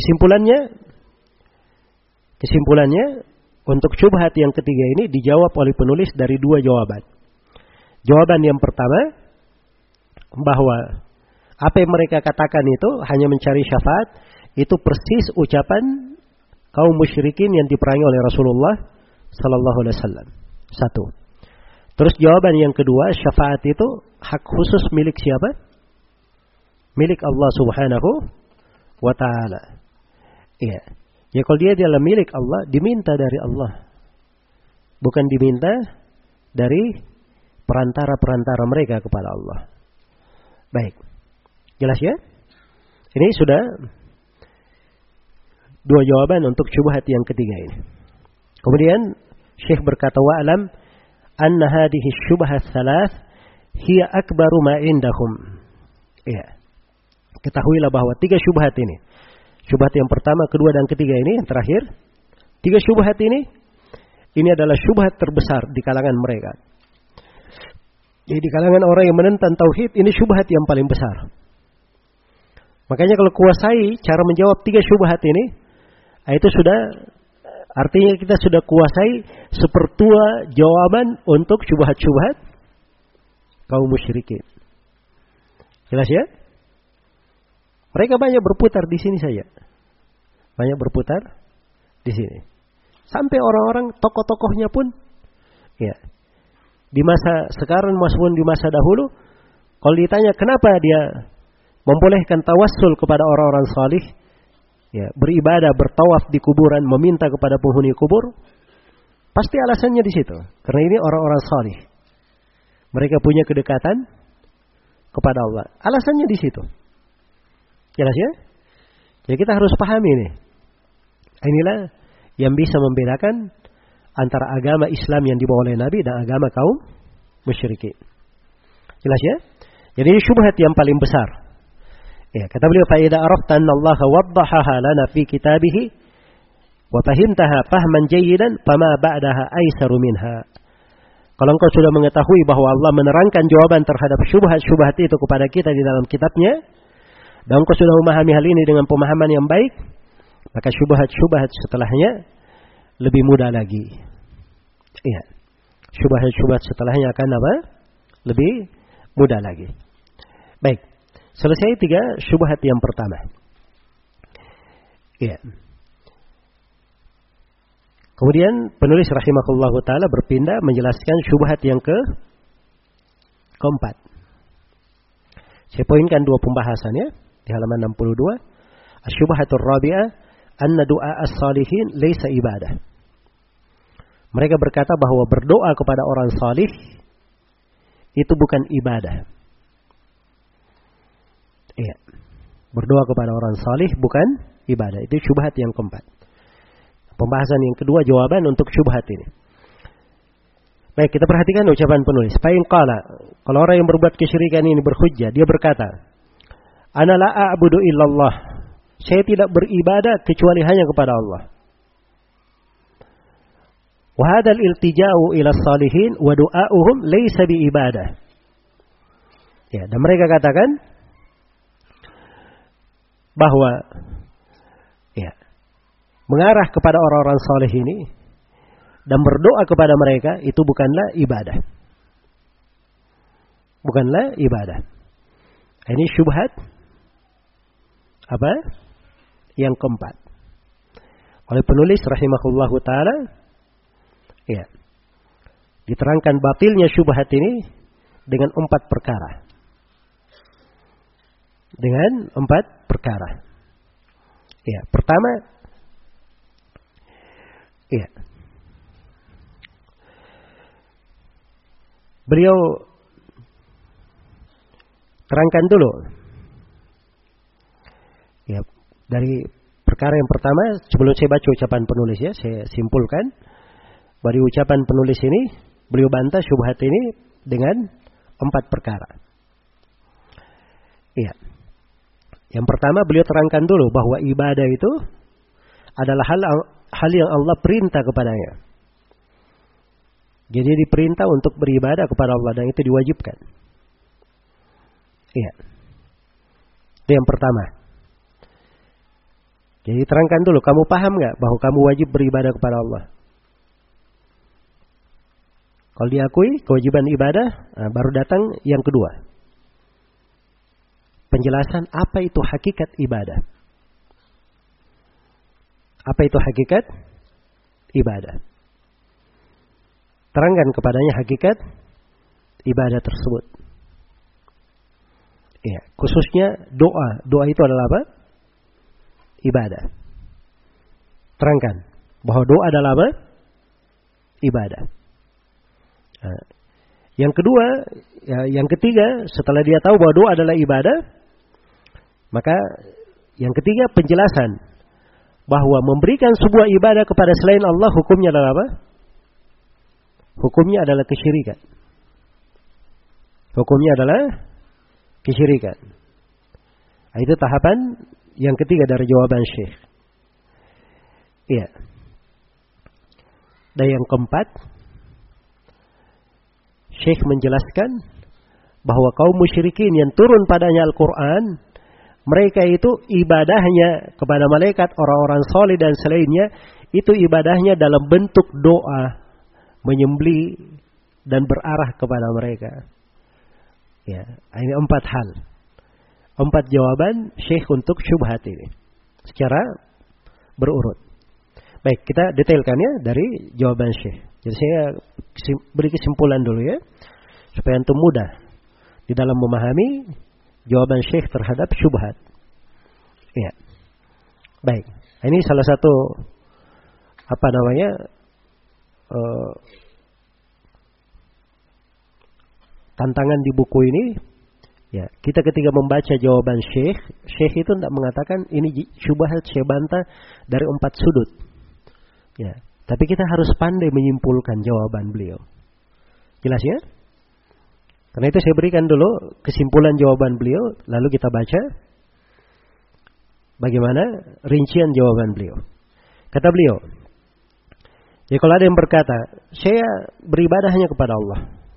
kesimpulannya untuk syubhat yang ketiga ini dijawab oleh penulis dari dua jawaban. Jawaban yang pertama, bahwa apa yang mereka katakan itu hanya mencari syafaat, itu persis ucapan kaum musyrikin yang diperangi oleh Rasulullah sallallahu alaihi wasallam. Satu. Terus jawaban yang kedua, syafaat itu hak khusus milik siapa? Milik Allah Subhanahu wa ta'ala. Iya. Ya kalau dia adalah milik Allah, diminta dari Allah. Bukan diminta dari perantara-perantara mereka kepada Allah. Baik. Jelas ya? Ini sudah dua jawaban untuk syubhat yang ketiga ini. Kemudian Syekh berkata, wa'lam anna hadhihi syubhat thalath hiya akbaru ma indahum. Iya. Ketahuilah bahwa tiga syubhat ini. Syubhat yang pertama, kedua dan ketiga ini yang terakhir. Tiga syubhat ini adalah syubhat terbesar di kalangan mereka. Jadi di kalangan orang yang menentang tauhid, ini syubhat yang paling besar. Makanya kalau kuasai cara menjawab tiga syubhat ini, itu sudah artinya kita sudah kuasai sepertua jawaban untuk syubhat-syubhat kaum musyrikin. Jelas ya? Mereka banyak berputar di sini saja. Banyak berputar di sini. Sampai orang-orang tokoh-tokohnya pun ya. Di masa sekarang maupun di masa dahulu, kalau ditanya kenapa dia membolehkan tawassul kepada orang-orang salih, beribadah, bertawaf di kuburan, meminta kepada penghuni kubur, pasti alasannya di situ. Karena ini orang-orang salih. Mereka punya kedekatan kepada Allah. Alasannya di situ. Jelas ya? Jadi kita harus pahami ini. Inilah yang bisa membedakan antara agama Islam yang dibawa oleh Nabi dan agama kaum musyrikin. Jelas ya? Jadi ini syubhat yang paling besar. Ya, kata beliau, fa idza arafta anna Allah waddahaha lana fi kitabih wa fahimtaha fahman jayyidan fama ba'daha aisaru minha. Kalau engkau sudah mengetahui bahwa Allah menerangkan jawaban terhadap syubhat-syubhat itu kepada kita di dalam kitabnya, dan engkau sudah memahami hal ini dengan pemahaman yang baik, maka syubhat-syubhat setelahnya lebih mudah lagi. Iya. Syubhat-syubhat setelahnya akan apa? Lebih mudah lagi. Baik. Selesai 3 syubhat yang pertama. Iya. Kemudian penulis rahimahullahu taala berpindah menjelaskan syubhat yang keempat. Saya poinkan 2 pembahasan ya di halaman 62. Asy-syubhatur rabi'ah anna du'a as-salihin laisa ibadah. Mereka berkata bahwa berdoa kepada orang salih itu bukan ibadah. Iya. Berdoa kepada orang salih bukan ibadah. Itu syubhat yang keempat. Pembahasan yang kedua jawaban untuk syubhat ini. Baik, kita perhatikan ucapan penulis. Fa in qala, kalau orang yang berbuat kesyirikan ini berhujjah, dia berkata, "Ana la a'budu illallah." Saya tidak beribadah kecuali hanya kepada Allah. Wa hadzal iltija'u ila salihin wa du'a'uhum laysa bi ibadah. Ya, dan mereka katakan bahwa mengarah kepada orang-orang saleh ini dan berdoa kepada mereka itu bukanlah ibadah. Bukanlah ibadah. Ini syubhat apa? Yang keempat. Oleh penulis rahimahullahu taala diterangkan batilnya syubhat ini dengan 4 perkara. Dengan 4 perkara. Ya, pertama beliau terangkan dulu dari perkara yang pertama, sebelum saya baca ucapan penulis ya, saya simpulkan dari ucapan penulis ini beliau bantah syubhat ini dengan 4 perkara. Iya. Yang pertama beliau terangkan dulu bahwa ibadah itu adalah hal yang Allah perintah kepadanya. Jadi diperintah untuk beribadah kepada Allah dan itu diwajibkan. Iya. Itu yang pertama. Jadi terangkan dulu, kamu paham nggak bahwa kamu wajib beribadah kepada Allah? Kalau diakui kewajiban ibadah, baru datang yang kedua. Penjelasan apa itu hakikat ibadah. Apa itu hakikat ibadah? Terangkan kepadanya hakikat ibadah tersebut. Ya, khususnya doa. Doa itu adalah apa? Ibadah. Terangkan bahwa doa adalah apa? Ibadah. Nah, yang kedua, yang ketiga, setelah dia tahu bahwa doa adalah ibadah, maka yang ketiga penjelasan bahwa memberikan sebuah ibadah kepada selain Allah hukumnya adalah apa? Hukumnya adalah kesyirikan. Hukumnya adalah kesyirikan. Nah, itu tahapan yang ketiga dari jawaban Syekh. Iya. Dan yang keempat, Syekh menjelaskan bahwa kaum musyrikin yang turun padanya Al-Quran, mereka itu ibadahnya kepada malaikat, orang-orang saleh dan selainnya, itu ibadahnya dalam bentuk doa, menyembelih dan berarah kepada mereka. Ya, ini 4 hal. 4 jawaban Syekh untuk syubhat ini secara berurut. Baik, kita detailkan ya dari jawaban Syekh. Jadi saya beri kesimpulan dulu ya, supaya antum mudah di dalam memahami jawaban Syekh terhadap syubhat. Ya. Baik. Ini salah satu tantangan di buku ini. Ya, kita ketika membaca jawaban Syekh itu tidak mengatakan ini syubhat saya bantah dari 4 sudut. Ya, tapi kita harus pandai menyimpulkan jawaban beliau. Jelas ya? Karena itu saya berikan dulu kesimpulan jawaban beliau, lalu kita baca bagaimana rincian jawaban beliau. Kata beliau, ya kalau ada yang berkata, saya beribadah hanya kepada Allah,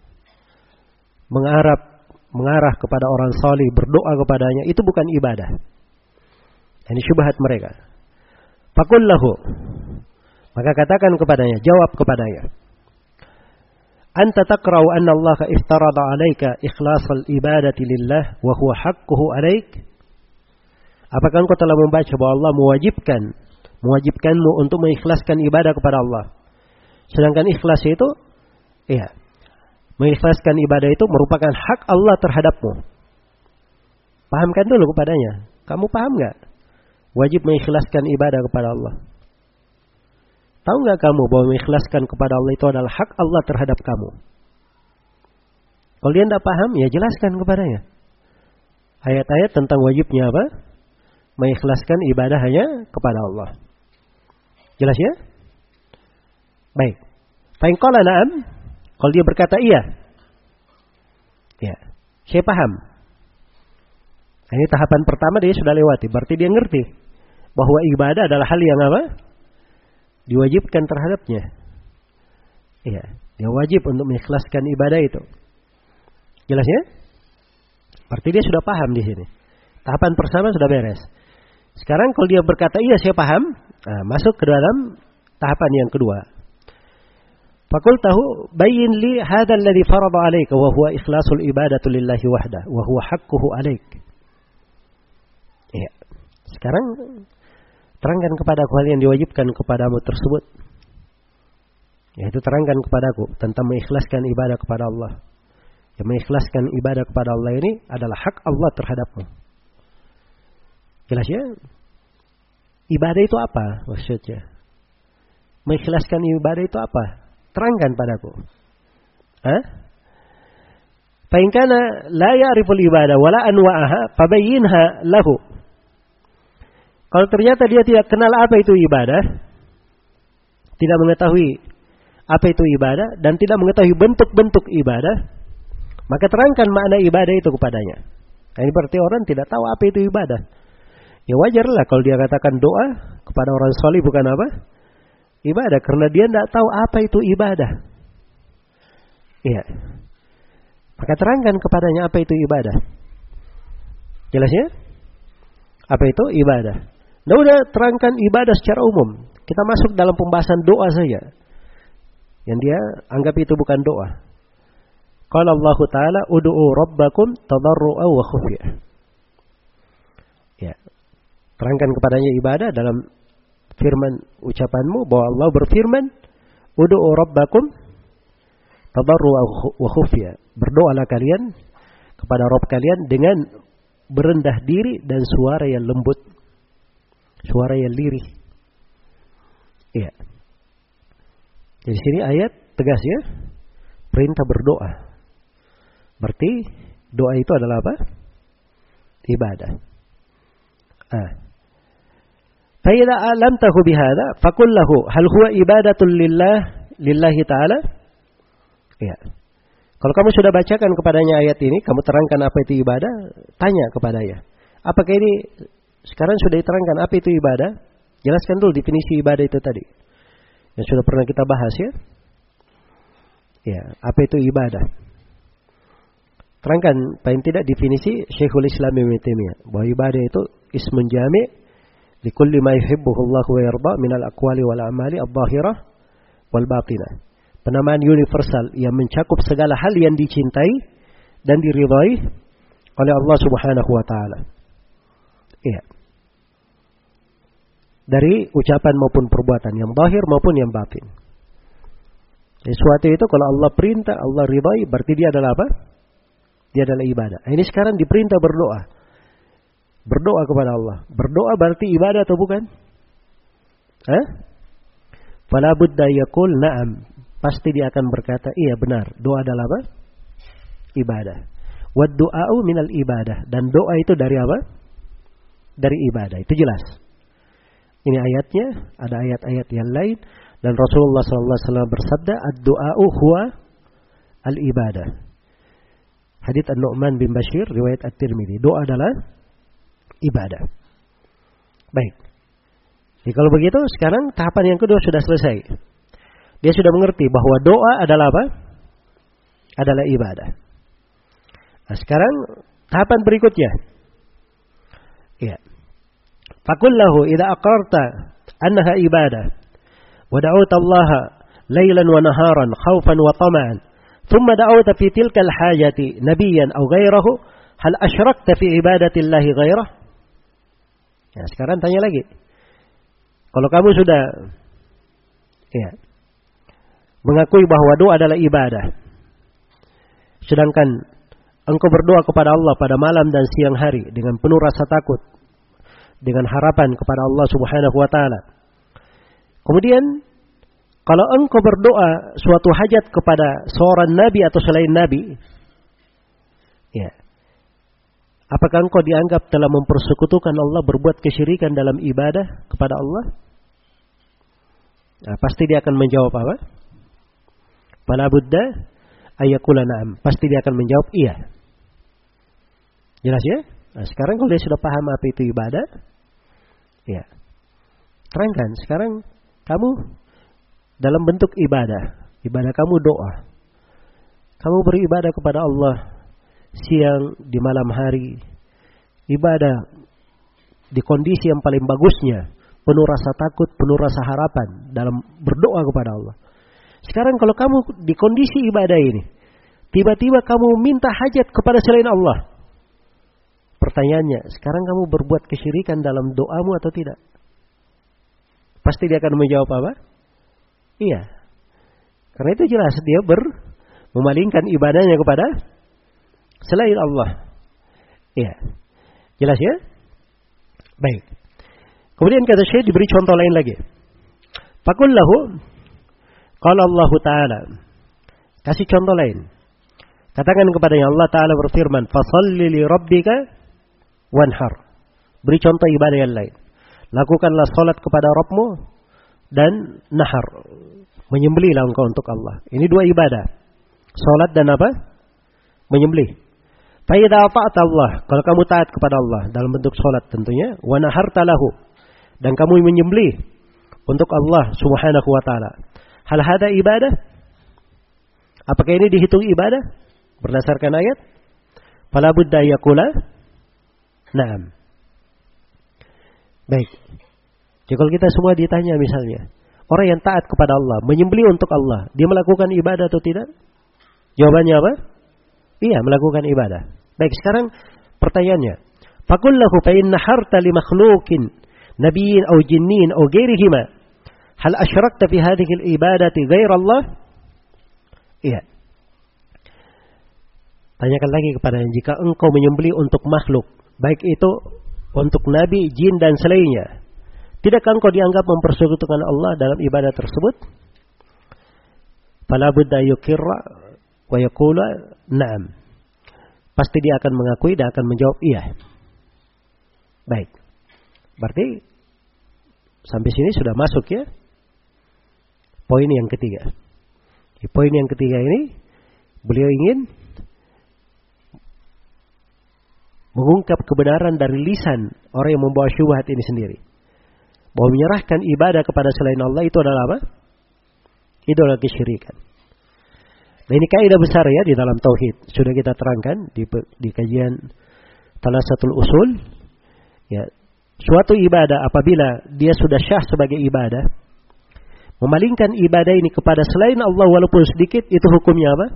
mengarah kepada orang salih, berdoa kepadanya, itu bukan ibadah. Ini syubhat mereka. Faqul lahu, maka katakan kepadanya, jawab kepadanya, anta taqra'u anna Allah iftarada 'alaika ikhlasal ibadati lillah wa huwa haqquhu 'alaik? Apakah engkau telah membaca bahwa Allah mewajibkanmu untuk mengikhlaskan ibadah kepada Allah? Sedangkan ikhlas itu, mengikhlaskan ibadah itu merupakan hak Allah terhadapmu. Pahamkan dulu kepadanya. Kamu paham nggak? Wajib mengikhlaskan ibadah kepada Allah. Tahu nggak kamu bahwa mengikhlaskan kepada Allah itu adalah hak Allah terhadap kamu? Kalau dia tidak paham, ya jelaskan kepadanya. Ayat-ayat tentang wajibnya apa? Mengikhlaskan ibadah hanya kepada Allah. Jelas ya? Baik. Fa in qala na'am, kalau dia berkata iya. Ya, saya paham. Ini tahapan pertama dia sudah lewati, berarti dia ngerti bahwa ibadah adalah hal yang apa? Diwajibkan terhadapnya. Iya, dia wajib untuk mengikhlaskan ibadah itu. Jelas ya? Berarti dia sudah paham di sini. Tahapan pertama sudah beres. Sekarang kalau dia berkata iya saya paham, masuk ke dalam tahapan yang kedua. Fakultahu bayyin li hadzal ladzi farada 'alaika wa huwa ikhlasul ibadatu lillahi wahdah wa huwa haqquhu 'alaik. Iya. Sekarang terangkan kepadaku hal yang diwajibkan kepadamu tersebut. Yaitu terangkan kepadaku tentang mengikhlaskan ibadah kepada Allah. Yang mengikhlaskan ibadah kepada Allah ini adalah hak Allah terhadapmu. Jelas ya? Ibadah itu apa maksudnya? Mengikhlaskan ibadah itu apa? Terangkan padaku. Fa in kana la ya'riful ibadah wala anwa'aha fabayyinha lahu. Kalau ternyata dia tidak kenal apa itu ibadah, tidak mengetahui apa itu ibadah dan tidak mengetahui bentuk-bentuk ibadah, maka terangkan makna ibadah itu kepadanya. Nah, ini berarti orang tidak tahu apa itu ibadah. Ya wajarlah kalau dia katakan doa kepada orang salih bukan apa? Ibadah, karena dia tidak tahu apa itu ibadah. Iya. Maka terangkan kepadanya apa itu ibadah. Jelas ya? Apa itu ibadah? Nah udah terangkan ibadah secara umum. Kita masuk dalam pembahasan doa saja. Yang dia anggap itu bukan doa. Qala Allah Ta'ala ud'u rabbakum tadarru'an wa khufyah. Ya. Terangkan kepadanya ibadah dalam firman ucapanmu bahwa Allah berfirman ud'u rabbakum tadarru'an wa khufyah. Berdoalah kalian kepada Rabb kalian dengan berendah diri dan suara yang lembut, suara yang lirih. Iya. Di sini ayat tegas ya, perintah berdoa. Berarti doa itu adalah apa? Ibadah. Fa idza alamtahu bihadza faqul lahu hal huwa ibadatul lillahi ta'ala? Iya. Kalau kamu sudah bacakan kepadanya ayat ini, kamu terangkan apa itu ibadah, tanya kepadanya. Apakah ini sekarang sudah diterangkan apa itu ibadah? Jelaskan dulu definisi ibadah itu tadi. Yang sudah pernah kita bahas ya. Ya, apa itu ibadah? Terangkan paling tidak definisi Syekhul Islam Ibnu Taimiyah bahwa ibadah itu ismun jami' li kulli ma yuhibbuhu Allah wa yarda min al-aqwali wal a'mali adh-dhahirah wal batinah. Penamaan universal yang mencakup segala hal yang dicintai dan diridhai oleh Allah Subhanahu wa taala. Iya. Dari ucapan maupun perbuatan yang zahir maupun yang batin. Sesuatu itu kalau Allah perintah, Allah ridhai, berarti dia adalah apa? Dia adalah ibadah. Ini sekarang diperintah berdoa. Berdoa kepada Allah. Berdoa berarti ibadah atau bukan? Fala budda yaqul na'am. Pasti dia akan berkata, iya benar. Doa adalah apa? Ibadah. Wad du'a'u minal ibadah. Dan doa itu dari apa? Dari ibadah. Itu jelas. Ini ayatnya. Ada ayat-ayat yang lain. Dan Rasulullah SAW bersabda, ad-du'a'u huwa al-ibadah. Hadits An-Nu'man bin Bashir, riwayat At-Tirmidzi. Doa adalah ibadah. Baik. Jadi kalau begitu, sekarang tahapan yang kedua sudah selesai. Dia sudah mengerti bahwa doa adalah apa? Adalah ibadah. Nah, sekarang tahapan berikutnya. Ya. Faqul lahu idza aqarta annaha ibadah wa da'awta Allah lailan wa naharan khaufan wa tama'an thumma da'awta fi tilka al-hajati nabiyyan aw ghayrahu hal asyrakta fi ibadati Allah ghairah? Ya, sekarang tanya lagi. Kalau kamu sudah mengakui bahwa doa adalah ibadah, sedangkan engkau berdoa kepada Allah pada malam dan siang hari dengan penuh rasa takut, dengan harapan kepada Allah Subhanahu wa taala. Kemudian kalau engkau berdoa suatu hajat kepada seorang nabi atau selain nabi, apakah engkau dianggap telah mempersekutukan Allah, berbuat kesyirikan dalam ibadah kepada Allah? Nah, pasti dia akan menjawab apa? Fala budda ayyakula na'am. Pasti dia akan menjawab iya. Jelas ya? Nah, sekarang kalau dia sudah paham apa itu ibadah, terangkan. Sekarang kamu dalam bentuk ibadah. Ibadah kamu doa. Kamu beribadah kepada Allah siang, di malam hari. Ibadah di kondisi yang paling bagusnya. Penuh rasa takut, penuh rasa harapan dalam berdoa kepada Allah. Sekarang kalau kamu di kondisi ibadah ini, tiba-tiba kamu minta hajat kepada selain Allah. Pertanyaannya, sekarang kamu berbuat kesyirikan dalam doamu atau tidak? Pasti dia akan menjawab apa? Iya. Karena itu jelas dia memalingkan ibadahnya kepada selain Allah. Iya. Jelas ya? Baik. Kemudian kata Syekh diberi contoh lain lagi. Faqul lahu qala Allah Ta'ala. Kasih contoh lain. Katakan kepadanya Allah Ta'ala berfirman, "Fashalli li rabbika wanhar." Beri contoh ibadah yang lain. Lakukanlah salat kepada Rabbmu dan nahar. Menyembelihlah engkau untuk Allah. Ini dua ibadah. Salat dan apa? Menyembelih. Fa idza ata'ta Allah, kalau kamu taat kepada Allah dalam bentuk salat tentunya, wa naharta lahu, dan kamu menyembelih untuk Allah Subhanahu wa taala. Hal hada ibadah? Apakah ini dihitung ibadah berdasarkan ayat? Fala budda yaqula na'am. Baik. Jadi kalau kita semua ditanya misalnya, orang yang taat kepada Allah, menyembelih untuk Allah, dia melakukan ibadah atau tidak? Jawabannya apa? Iya, melakukan ibadah. Baik, sekarang pertanyaannya. Faqul lahu fa in naharta li makhluqin nabiyyin aw jinnin aw ghairihima hal asyrakta fi hadhihi al-ibadati ghair Allah? Iya. Tanyakan lagi kepadanya, jika engkau menyembelih untuk makhluk, baik itu untuk nabi, jin dan selainnya, tidakkah engkau dianggap mempersekutukan Allah dalam ibadah tersebut? Fala budda yukirra wa yaqula na'am. Pasti dia akan mengakui dan akan menjawab iya. Baik. Berarti sampai sini sudah masuk ya poin yang ketiga. Di poin yang ketiga ini beliau ingin mengungkap kebenaran dari lisan orang yang membawa syubhat ini sendiri. Bahwa menyerahkan ibadah kepada selain Allah itu adalah apa? Itu adalah kesyirikan. Nah, ini kaidah besar ya di dalam tauhid. Sudah kita terangkan di kajian Thalatsatul Usul. Ya, suatu ibadah apabila dia sudah syah sebagai ibadah, memalingkan ibadah ini kepada selain Allah walaupun sedikit, itu hukumnya apa?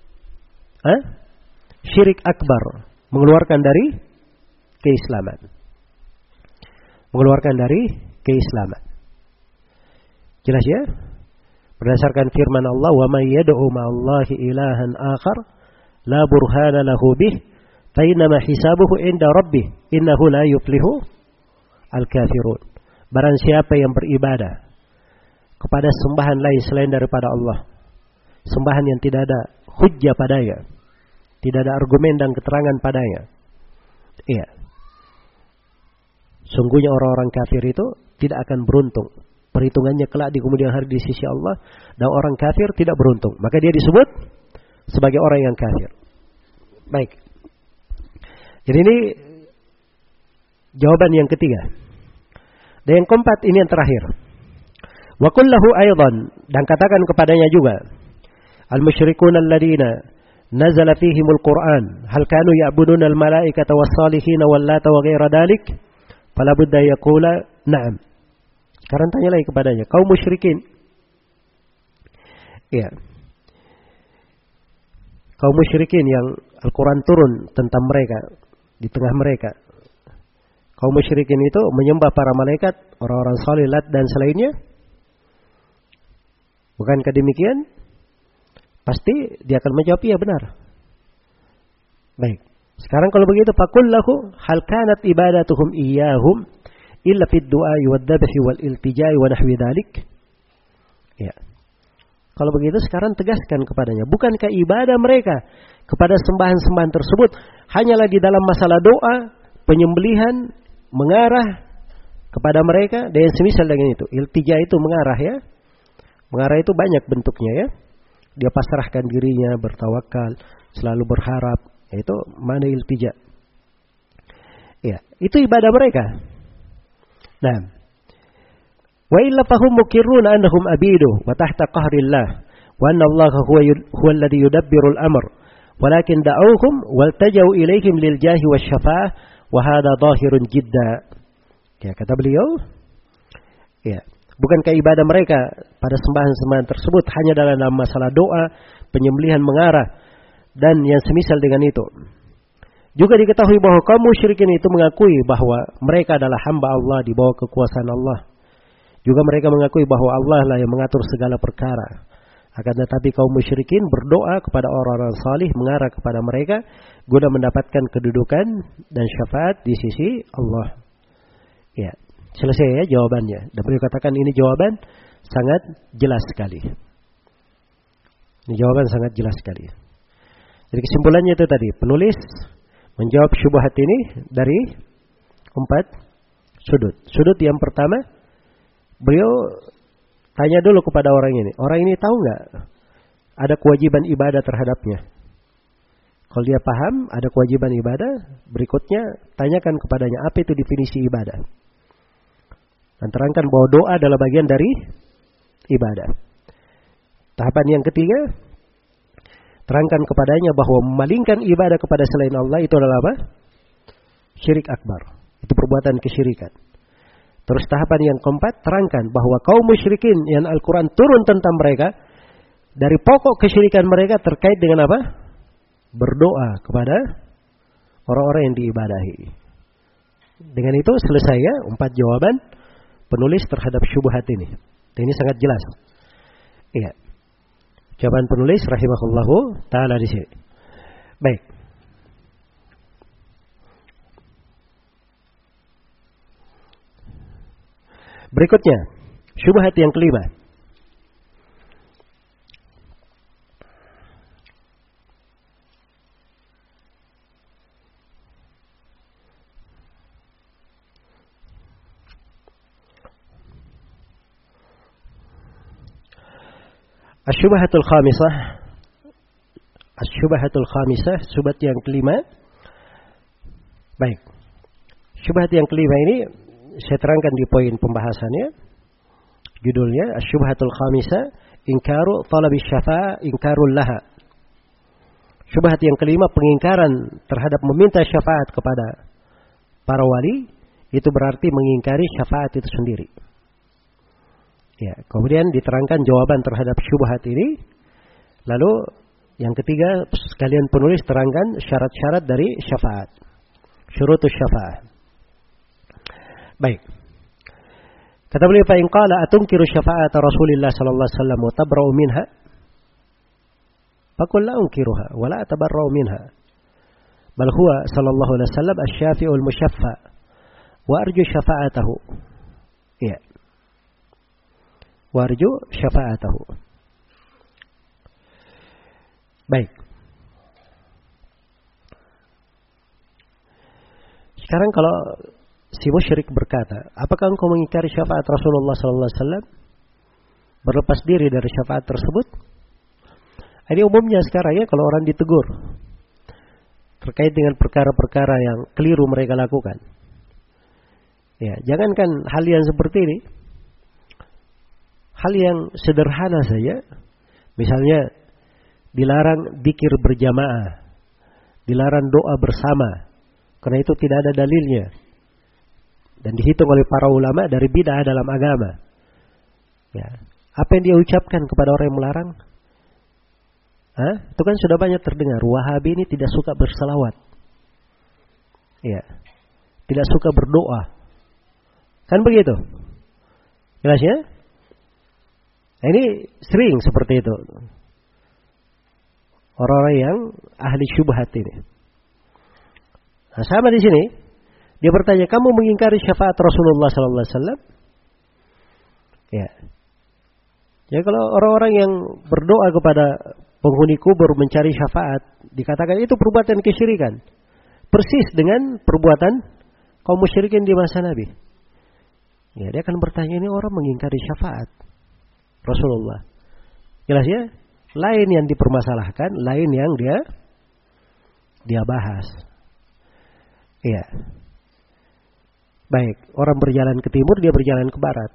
Syirik akbar, mengeluarkan dari keislaman. Mengeluarkan dari keislaman. Jelas ya? Berdasarkan firman Allah, "Wa may yad'u ma'allahi ilahan akhar la burhana lahu bih fa innama hisabuhu inda rabbih innahu la yuflihu al-kafirun. Barang siapa yang beribadah kepada sembahan lain selain daripada Allah, sembahan yang tidak ada hujjah padanya, tidak ada argumen dan keterangan padanya, iya, sungguhnya orang-orang kafir itu tidak akan beruntung. Perhitungannya kelak di kemudian hari di sisi Allah, dan orang kafir tidak beruntung. Maka dia disebut sebagai orang yang kafir. Baik. Jadi ini jawaban yang ketiga. Dan yang keempat, ini yang terakhir. Wa qul lahu aidan, dan katakan kepadanya juga, al-musyrikun alladziina nazala fihimul Qur'an hal kanu ya'buduna al-malaikata was-salihin wal-lata wa ghaira dalik fala budda yaqula na'am. Sekarang tanya lagi kepadanya, kaum musyrikin. Ya. Kaum musyrikin yang Al-Quran turun tentang mereka, di tengah mereka. Kaum musyrikin itu menyembah para malaikat, orang-orang saleh, Lat dan selainnya. Bukankah demikian? Pasti dia akan menjawab, iya benar. Baik. Sekarang kalau begitu, faqul lahu hal kanat ibadatuhum iyyahum illa fid du'ai wad dhabhi wal iltijai wa nahwi dzalik. Ya. Kalau begitu sekarang tegaskan kepadanya, bukankah ibadah mereka kepada sembahan-sembahan tersebut hanyalah di dalam masalah doa, penyembelihan, mengarah kepada mereka dan semisal dengan itu. Iltija itu mengarah ya. Mengarah itu banyak bentuknya ya. Dia pasrahkan dirinya, bertawakal, selalu berharap. Itu mana iltija. Ya, itu ibadah mereka. Nah, wa illa fahum mukirruna annahum abidu wa tahta qahrillah wa anna Allah huwa alladhi yudabbiru al-amr walakin da'awhum waltajau ilaihim lil jahi wasyafa'ah wa hadha dhahirun jidda. Ya, kata beliau, ya, bukankah ibadah mereka pada sembahan-sembahan tersebut hanya dalam masalah doa, penyembelihan, mengarah dan yang semisal dengan itu. Juga diketahui bahwa kaum musyrikin itu mengakui bahwa mereka adalah hamba Allah di bawah kekuasaan Allah. Juga mereka mengakui bahwa Allah lah yang mengatur segala perkara. Akan tetapi kaum musyrikin berdoa kepada orang-orang salih, mengarah kepada mereka guna mendapatkan kedudukan dan syafaat di sisi Allah. Ya, selesai ya jawabannya. Dan beliau katakan ini jawaban sangat jelas sekali. Ini jawaban sangat jelas sekali. Jadi kesimpulannya itu tadi, penulis menjawab syubhat ini dari 4 sudut. Sudut yang pertama, beliau tanya dulu kepada orang ini. Orang ini tahu nggak ada kewajiban ibadah terhadapnya? Kalau dia paham ada kewajiban ibadah, berikutnya tanyakan kepadanya apa itu definisi ibadah. Dan terangkan bahwa doa adalah bagian dari ibadah. Tahapan yang ketiga, terangkan kepadanya bahwa memalingkan ibadah kepada selain Allah itu adalah apa? Syirik akbar. Itu perbuatan kesyirikan. Terus tahapan yang keempat, terangkan bahwa kaum musyrikin yang Al-Quran turun tentang mereka, dari pokok kesyirikan mereka terkait dengan apa? Berdoa kepada orang-orang yang diibadahi. Dengan itu selesai ya 4 jawaban penulis terhadap syubhat ini. Ini sangat jelas. Iya. Jawaban penulis rahimahullahu ta'ala di sini. Baik. Berikutnya, syubhat yang kelima. Asyubhatul khamisah. Asyubhatul khamisah, syubhat yang kelima. Baik. Syubhat yang kelima ini saya terangkan di poin pembahasannya. Judulnya Asyubhatul khamisah, ingkaru talabi syafa'ah, ingkarul laha. Syubhat yang kelima, pengingkaran terhadap meminta syafaat kepada para wali, itu berarti mengingkari syafaat itu sendiri. Ya, kemudian diterangkan jawaban terhadap syubhat ini. Lalu yang ketiga, sekalian penulis terangkan syarat-syarat dari syafaat. Syurutus syafa'ah. Baik. Kata beliau, fa in qala atunkiru syafa'at Rasulillah sallallahu alaihi wasallam wa tabra'u minha? Faqul la unkiruha wa la tabarra'u minha. Bal huwa sallallahu alaihi wasallam asy-syafi'ul musyaffa wa arju syafa'atahu. Iya. Wa arju syafa'atahu. Baik. Sekarang kalau si musyrik berkata, apakah engkau mengingkari syafaat Rasulullah sallallahu alaihi wasallam? Berlepas diri dari syafaat tersebut? Ini umumnya sekarang ya, kalau orang ditegur terkait dengan perkara-perkara yang keliru mereka lakukan. Ya, jangankan hal yang seperti ini, hal yang sederhana saja, misalnya dilarang dzikir berjamaah, dilarang doa bersama, karena itu tidak ada dalilnya dan dihitung oleh para ulama dari bid'ah dalam agama. Ya, apa yang dia ucapkan kepada orang yang melarang? Itu kan sudah banyak terdengar. Wahabi ini tidak suka berselawat, ya, tidak suka berdoa, kan begitu? Jelas ya? Nah, ini sering seperti itu orang-orang yang ahli syubhat ini. Nah, sama di sini dia bertanya, kamu mengingkari syafaat Rasulullah sallallahu alaihi wasallam? Ya. Ya, kalau orang-orang yang berdoa kepada penghuni kubur mencari syafaat, dikatakan itu perbuatan kesyirikan. Persis dengan perbuatan kaum musyrikin di masa Nabi. Ya, dia akan bertanya, ini orang mengingkari syafaat Rasulullah. Jelas ya? Lain yang dipermasalahkan, lain yang dia bahas. Iya. Baik, orang berjalan ke timur, dia berjalan ke barat.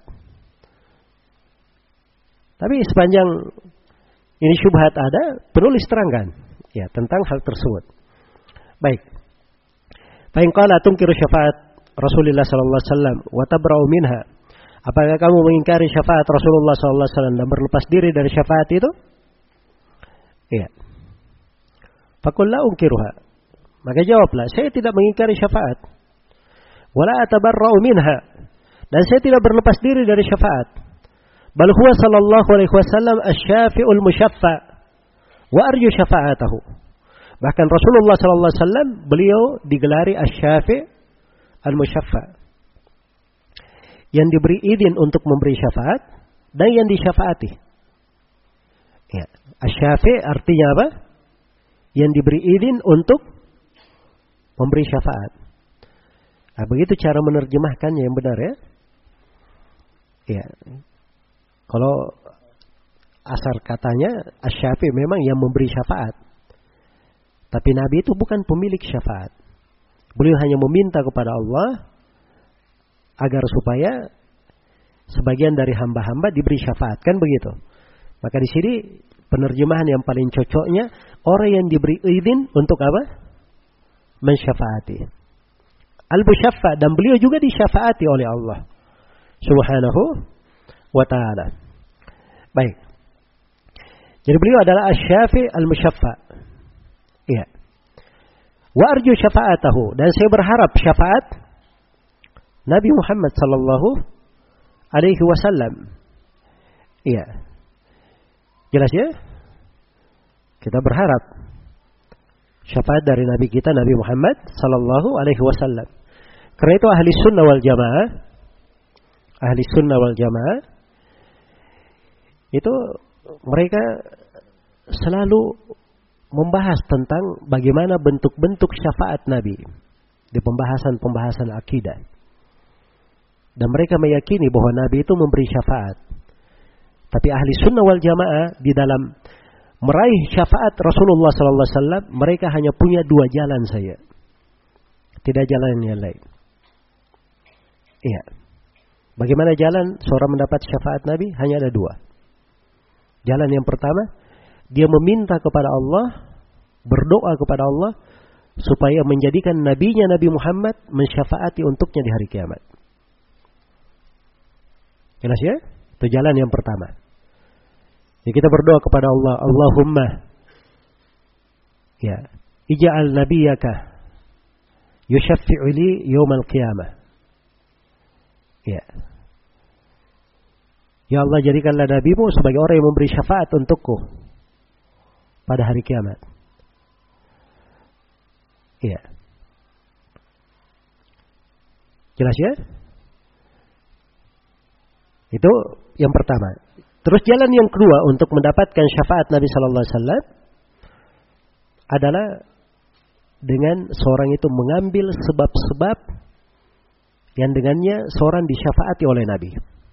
Tapi sepanjang ini syubhat ada, penulis terangkan ya tentang hal tersebut. Baik. Fa in qala tunkiru syafaat Rasulullah sallallahu alaihi wasallam wa tabra'u minha. Apakah kamu mengingkari syafaat Rasulullah sallallahu alaihi wasallam dan berlepas diri dari syafaat itu? Iya. Faqul la unkiruha. Maka jawablah, saya tidak mengingkari syafaat. Wala atabarra'u minha. Dan saya tidak berlepas diri dari syafaat. Bal huwa sallallahu alaihi wasallam asy-syafi'ul musyaffa wa arju syafa'atahu. Bahkan Rasulullah sallallahu alaihi wasallam beliau digelari asy-syafi' al-musyaffa. Yang diberi izin untuk memberi syafaat dan yang disyafaati. Ya, asy-syafi' artinya apa? Yang diberi izin untuk memberi syafaat. Nah, begitu cara menerjemahkannya yang benar ya. Ya. Kalau asal katanya asy-syafi' memang yang memberi syafaat. Tapi Nabi itu bukan pemilik syafaat. Beliau hanya meminta kepada Allah agar supaya sebagian dari hamba-hamba diberi syafaat, kan begitu. Maka di sini penerjemahan yang paling cocoknya, orang yang diberi izin untuk apa? Mensyafaati. Al-musyaffa, dan beliau juga disyafaati oleh Allah Subhanahu wa ta'ala. Baik. Jadi beliau adalah asy-syafi' al-musyaffa. Iya. Wa arju syafa'atahu, dan saya berharap syafaat Nabi Muhammad sallallahu alaihi wasallam. Iya. Jelas ya? Kita berharap syafaat dari Nabi kita Nabi Muhammad sallallahu alaihi wasallam. Karena itu ahli sunnah wal jamaah itu mereka selalu membahas tentang bagaimana bentuk-bentuk syafaat Nabi di pembahasan-pembahasan akidah. Dan mereka meyakini bahwa Nabi itu memberi syafaat. Tapi ahli sunnah wal jamaah di dalam meraih syafaat Rasulullah sallallahu alaihi wasallam, mereka hanya punya dua jalan saja. Tidak jalan yang lain. Iya. Bagaimana jalan seorang mendapat syafaat Nabi? Hanya ada dua. Jalan yang pertama, dia meminta kepada Allah, berdoa kepada Allah supaya menjadikan nabinya Nabi Muhammad mensyafaati untuknya di hari kiamat. Jelas ya? Itu jalan yang pertama. Jadi kita berdoa kepada Allah, Allahumma ya, ij'al nabiyyaka yushaffi'u li yaumal qiyamah. Ya. Ya Allah, jadikanlah nabimu sebagai orang yang memberi syafaat untukku pada hari kiamat. Iya. Jelas ya? Itu yang pertama. Terus jalan yang kedua untuk mendapatkan syafaat Nabi sallallahu alaihi wasallam adalah dengan seorang itu mengambil sebab-sebab yang dengannya seorang disyafaati oleh Nabi.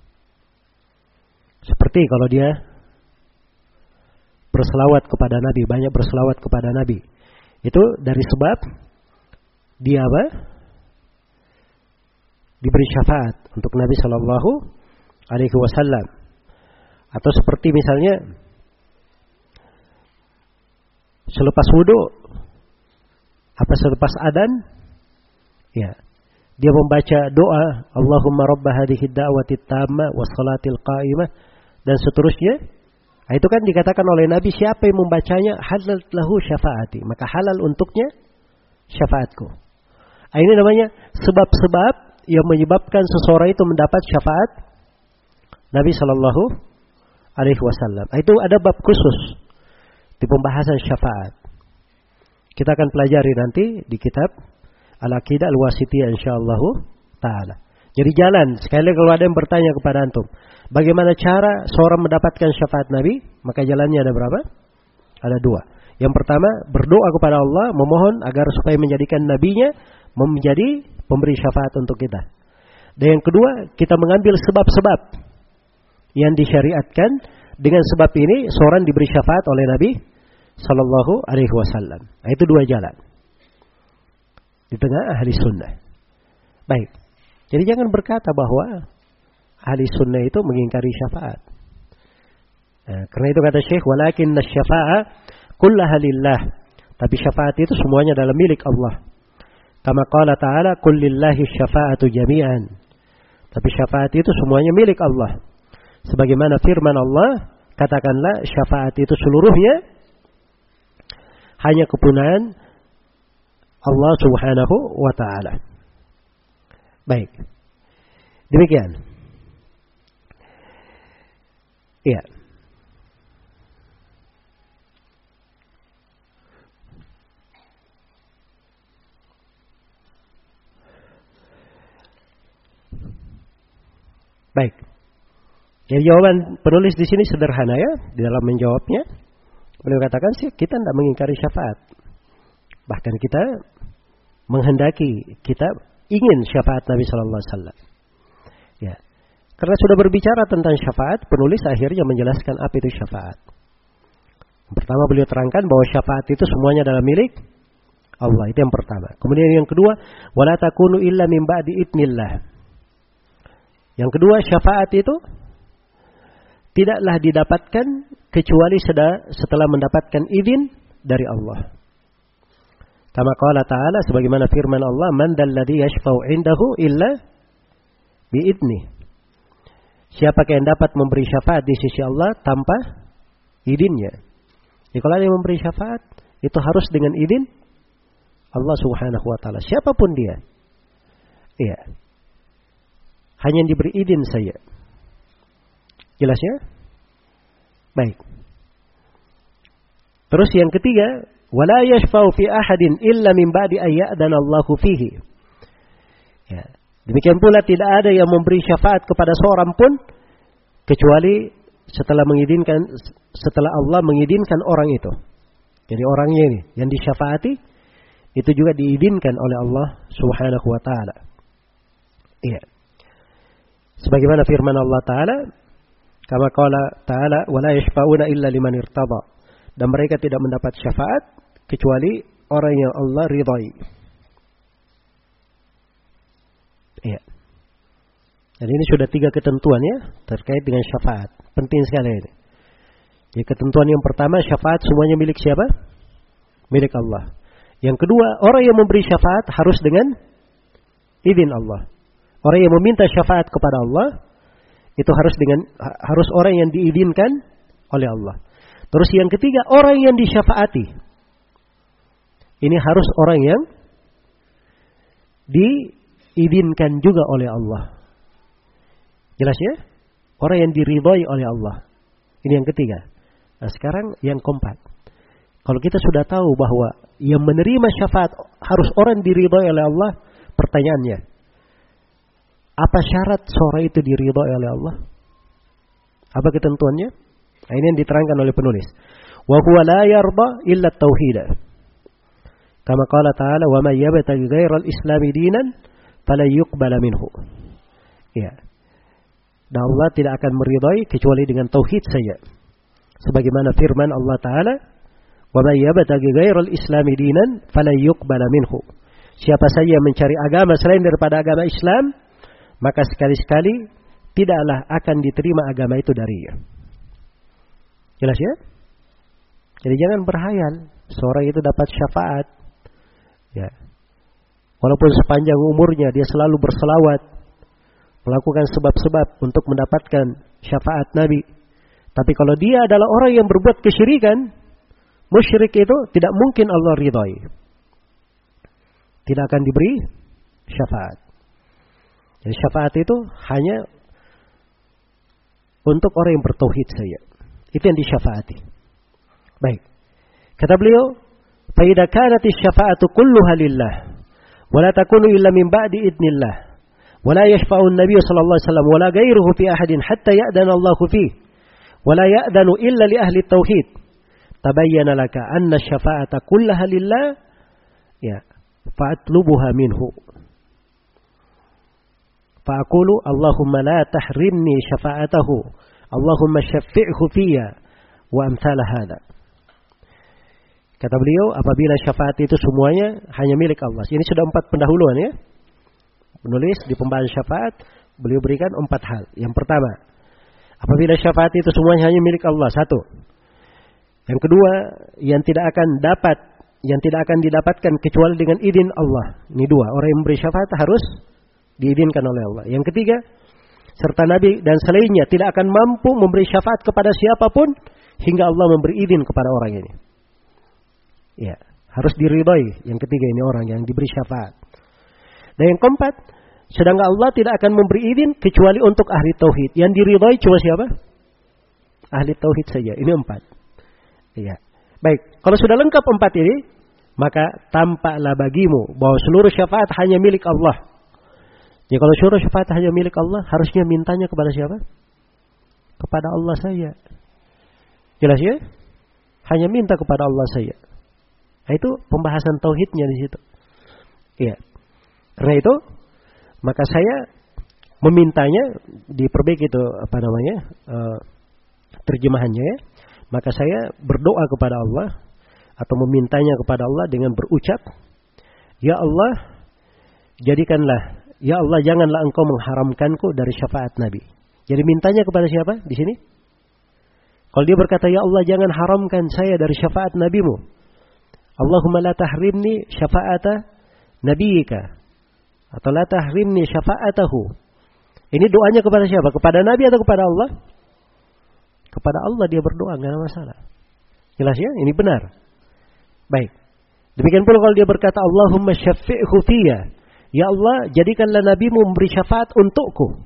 Seperti kalau dia berselawat kepada Nabi, banyak berselawat kepada Nabi. Itu dari sebab dia apa? Diberi syafaat untuk Nabi sallallahu alaihi wasallam. Atau seperti misalnya selepas wudu, apa selepas adzan, ya, dia membaca doa Allahumma rabb hadhihi ad-da'wati at-tammah was salatil qa'imah dan seterusnya. Nah, itu kan dikatakan oleh Nabi, siapa yang membacanya halal lahu syafaati, maka halal untuknya syafaatku. Nah, ini namanya sebab-sebab yang menyebabkan seseorang itu mendapat syafaat Nabi sallallahu alaihi wasallam. Itu ada bab khusus di pembahasan syafaat. Kita akan pelajari nanti di kitab Al-Aqidah Al-Wasithiyah insyaallah taala. Jadi jalan, sekali kalau ada yang bertanya kepada antum, bagaimana cara seorang mendapatkan syafaat Nabi? Maka jalannya ada berapa? Ada dua. Yang pertama, berdoa kepada Allah, memohon agar supaya menjadikan nabinya menjadi pemberi syafaat untuk kita. Dan yang kedua, kita mengambil sebab-sebab yang disyariatkan. Dengan sebab ini seorang diberi syafaat oleh Nabi sallallahu alaihi wasallam. Nah, itu dua jalan di tengah ahli sunnah. Baik. Jadi jangan berkata bahwa ahli sunnah itu mengingkari syafaat. Nah, karena itu kata Syekh, walakin asy-syafa'ah kullaha lillah. Tapi syafaat itu semuanya dalam milik Allah. Kama qala ta'ala qul lillahi asy-syafa'atu jami'an. Tapi syafaat itu semuanya milik Allah. Sebagaimana firman Allah, katakanlah syafaat itu seluruhnya hanya kepunyaan Allah Subhanahu wa taala. Baik. Demikian. Iya. Baik. Jadi jawaban penulis di sini sederhana ya, di dalam menjawabnya. Beliau katakan sih kita tidak mengingkari syafaat. Bahkan kita menghendaki, kita ingin syafaat Nabi sallallahu alaihi wasallam. Ya. Karena sudah berbicara tentang syafaat, penulis akhirnya menjelaskan apa itu syafaat. Pertama beliau terangkan bahwa syafaat itu semuanya adalah milik Allah, itu yang pertama. Kemudian yang kedua, wala takunu illa min ba'di idznillah. Yang kedua, syafaat itu tidaklah didapatkan kecuali setelah mendapatkan izin dari Allah. Kama qala ta'ala, sebagaimana firman Allah, man dalladzi yashfa'u 'indahu illa bi'idnih. Siapa yang dapat memberi syafaat di sisi Allah tanpa izinnya? Jadi kalau ada yang memberi syafaat, itu harus dengan izin Allah Subhanahu wa taala. Siapapun dia. Iya. Hanya yang diberi izin saja. Jelas ya? Baik. Terus yang ketiga, wala yashfa'u fi ahadin illa min ba'di an ya'dana Allahu fihi. Ya. Demikian pula tidak ada yang memberi syafaat kepada seorang pun kecuali setelah Allah mengizinkan orang itu. Jadi orangnya ini yang disyafaati itu juga diizinkan oleh Allah Subhanahu wa taala. Iya. Sebagaimana firman Allah taala, kama qala ta'ala wala yashfa'una illa liman irtada. Dan mereka tidak mendapat syafaat kecuali orang yang Allah ridai. Iya. Dan ini sudah 3 ketentuan ya terkait dengan syafaat. Penting sekali ini. Jadi ketentuan yang pertama, syafaat semuanya milik siapa? Milik Allah. Yang kedua, orang yang memberi syafaat harus dengan izin Allah. Orang yang meminta syafaat kepada Allah itu harus orang yang diizinkan oleh Allah. Terus yang ketiga, orang yang disyafaati ini harus orang yang diizinkan juga oleh Allah. Jelas ya? Orang yang diridhai oleh Allah. Ini yang ketiga. Nah sekarang yang keempat. Kalau kita sudah tahu bahwa yang menerima syafaat harus orang diridhoi oleh Allah, pertanyaannya, apa syarat seorang itu diridhoi oleh Allah? Apa ketentuannya? Nah, ini yang diterangkan oleh penulis. Wa huwa la yarda illa at-tauhid. Kama qala ta'ala, "Wa may yabtaghi ghayra al-islam dinan fala yuqbala minhu." Ya. Dan Allah tidak akan meridhai kecuali dengan tauhid saja. Sebagaimana firman Allah Ta'ala, "Wa may yabtaghi ghayra al-islam dinan fala yuqbala minhu." Siapa saja yang mencari agama selain daripada agama Islam, maka sekali-sekali tidaklah akan diterima agama itu darinya. Jelas ya? Jadi jangan berhayal seorang itu dapat syafaat. Ya. Walaupun sepanjang umurnya dia selalu berselawat, melakukan sebab-sebab untuk mendapatkan syafaat Nabi. Tapi kalau dia adalah orang yang berbuat kesyirikan, musyrik itu tidak mungkin Allah ridhai. Tidak akan diberi syafaat. Jadi syafaat itu hanya untuk orang yang bertauhid saja. Itu yang disyafaati. Baik. Kata beliau, "Fa idza kanat asy-syafa'atu kulluha lillah, wa la takunu illa min ba'di idnillah, wa la yashfa'u an-nabiy sallallahu alaihi wasallam wa la ghayruhu fi ahadin hatta ya'dana Allahu fihi, wa la ya'danu illa li ahli at-tauhid. Tabayyana laka anna asy-syafa'ata kullaha lillah, ya, fa'atlubuha minhu. Fa'aqulu Allahumma la tahrimni syafa'atahu, Allahumma syaffi'hu fiyya wa amthala hadha." Kata beliau, apabila syafaat itu semuanya hanya milik Allah. Ini sudah 4 pendahuluan ya. Menulis di pembahasan syafaat, beliau berikan 4 hal. Yang pertama, apabila syafaat itu semuanya hanya milik Allah, 1. Yang kedua, yang tidak akan didapatkan kecuali dengan izin Allah. Ini 2. Orang yang memberi syafaat harus diizinkan oleh Allah. Yang ketiga, serta Nabi dan selainnya tidak akan mampu memberi syafaat kepada siapapun hingga Allah memberi izin kepada orang ini. Ya, harus diridhai. Yang ketiga ini orang yang diberi syafaat. Dan yang keempat, sedangkan Allah tidak akan memberi izin kecuali untuk ahli tauhid. Yang diridhai cuma siapa? Ahli tauhid saja. Ini 4. Ya. Baik, kalau sudah lengkap 4 ini, maka tampaklah bagimu bahwa seluruh syafaat hanya milik Allah. Ya, kalau seluruh syafaat hanya milik Allah, harusnya mintanya kepada siapa? Kepada Allah saja. Jelas ya? Hanya minta kepada Allah saja. Nah, itu pembahasan tauhidnya di situ. Iya. Karena itu, maka saya memintanya diperbaiki itu terjemahannya ya. Maka saya berdoa kepada Allah atau memintanya kepada Allah dengan berucap, "Ya Allah, jadikanlah, ya Allah janganlah Engkau mengharamkanku dari syafaat Nabi." Jadi mintanya kepada siapa di sini? Kalau dia berkata, "Ya Allah jangan haramkan saya dari syafaat Nabi-Mu. Allahumma la tahrimni syafa'ata nabiyika." Atau la tahrimni syafa'atahu. Ini doanya kepada siapa? Kepada Nabi atau kepada Allah? Kepada Allah dia berdoa, enggak ada masalah. Jelas ya? Ini benar. Baik. Demikian pula kalau dia berkata, "Allahumma syaffi'hu fiyya." Ya Allah, jadikanlah Nabi-Mu memberi syafaat untukku.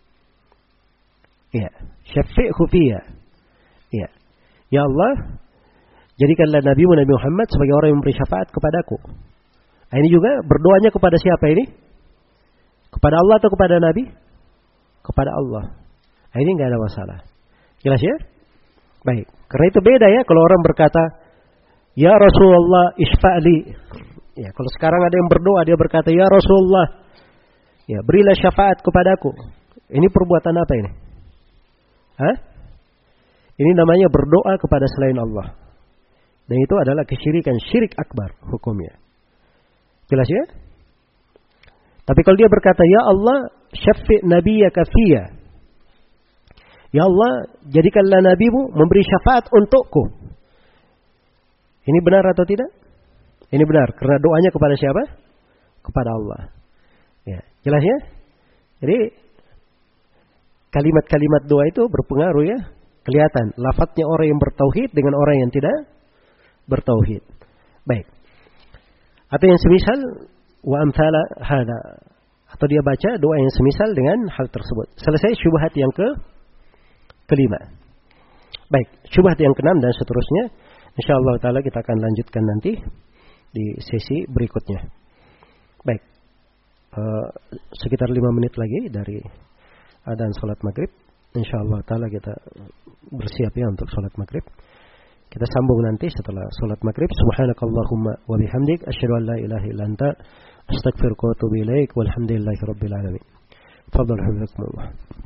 Ya, syaffi'hu fiyya. Ya. Ya Allah, jadikanlah Nabi-Mu Nabi Muhammad sebagai orang yang memberi syafaat kepadaku. Nah, ini juga berdoanya kepada siapa ini? Kepada Allah atau kepada Nabi? Kepada Allah. Nah, ini enggak ada masalah. Jelas ya? Baik. Karena itu beda ya kalau orang berkata, "Ya Rasulullah isfa'li." Ya, kalau sekarang ada yang berdoa dia berkata, "Ya Rasulullah, ya berilah syafaat kepadaku." Ini perbuatan apa ini? Hah? Ini namanya berdoa kepada selain Allah. Dan itu adalah kesyirikan, syirik akbar hukumnya. Jelas ya? Tapi kalau dia berkata, "Ya Allah, syaffi' nabiyyaka fiyya." Ya Allah, jadikanlah Nabi-Mu memberi syafaat untukku. Ini benar atau tidak? Ini benar. Karena doanya kepada siapa? Kepada Allah. Ya, jelas ya? Jadi kalimat-kalimat doa itu berpengaruh ya. Kelihatan lafadznya orang yang bertauhid dengan orang yang tidak bertauhid. Baik. Atau yang semisal wa amthala hada. Atau dia baca doa yang semisal dengan hal tersebut. Selesai syubhat yang kelima. Baik, syubhat yang keenam dan seterusnya. Insyaallah taala kita akan lanjutkan nanti di sesi berikutnya. Baik. Sekitar 5 menit lagi dari adzan salat maghrib. Insyaallah taala kita bersiap ya untuk salat maghrib. Kita sambung nanti setelah salat maghrib. Subhanakallahumma wa bihamdik asyhadu an la ilaha illa anta astaghfiruka wa atubu ilaik walhamdulillahi rabbil alamin. Fadhal hafizakumullah.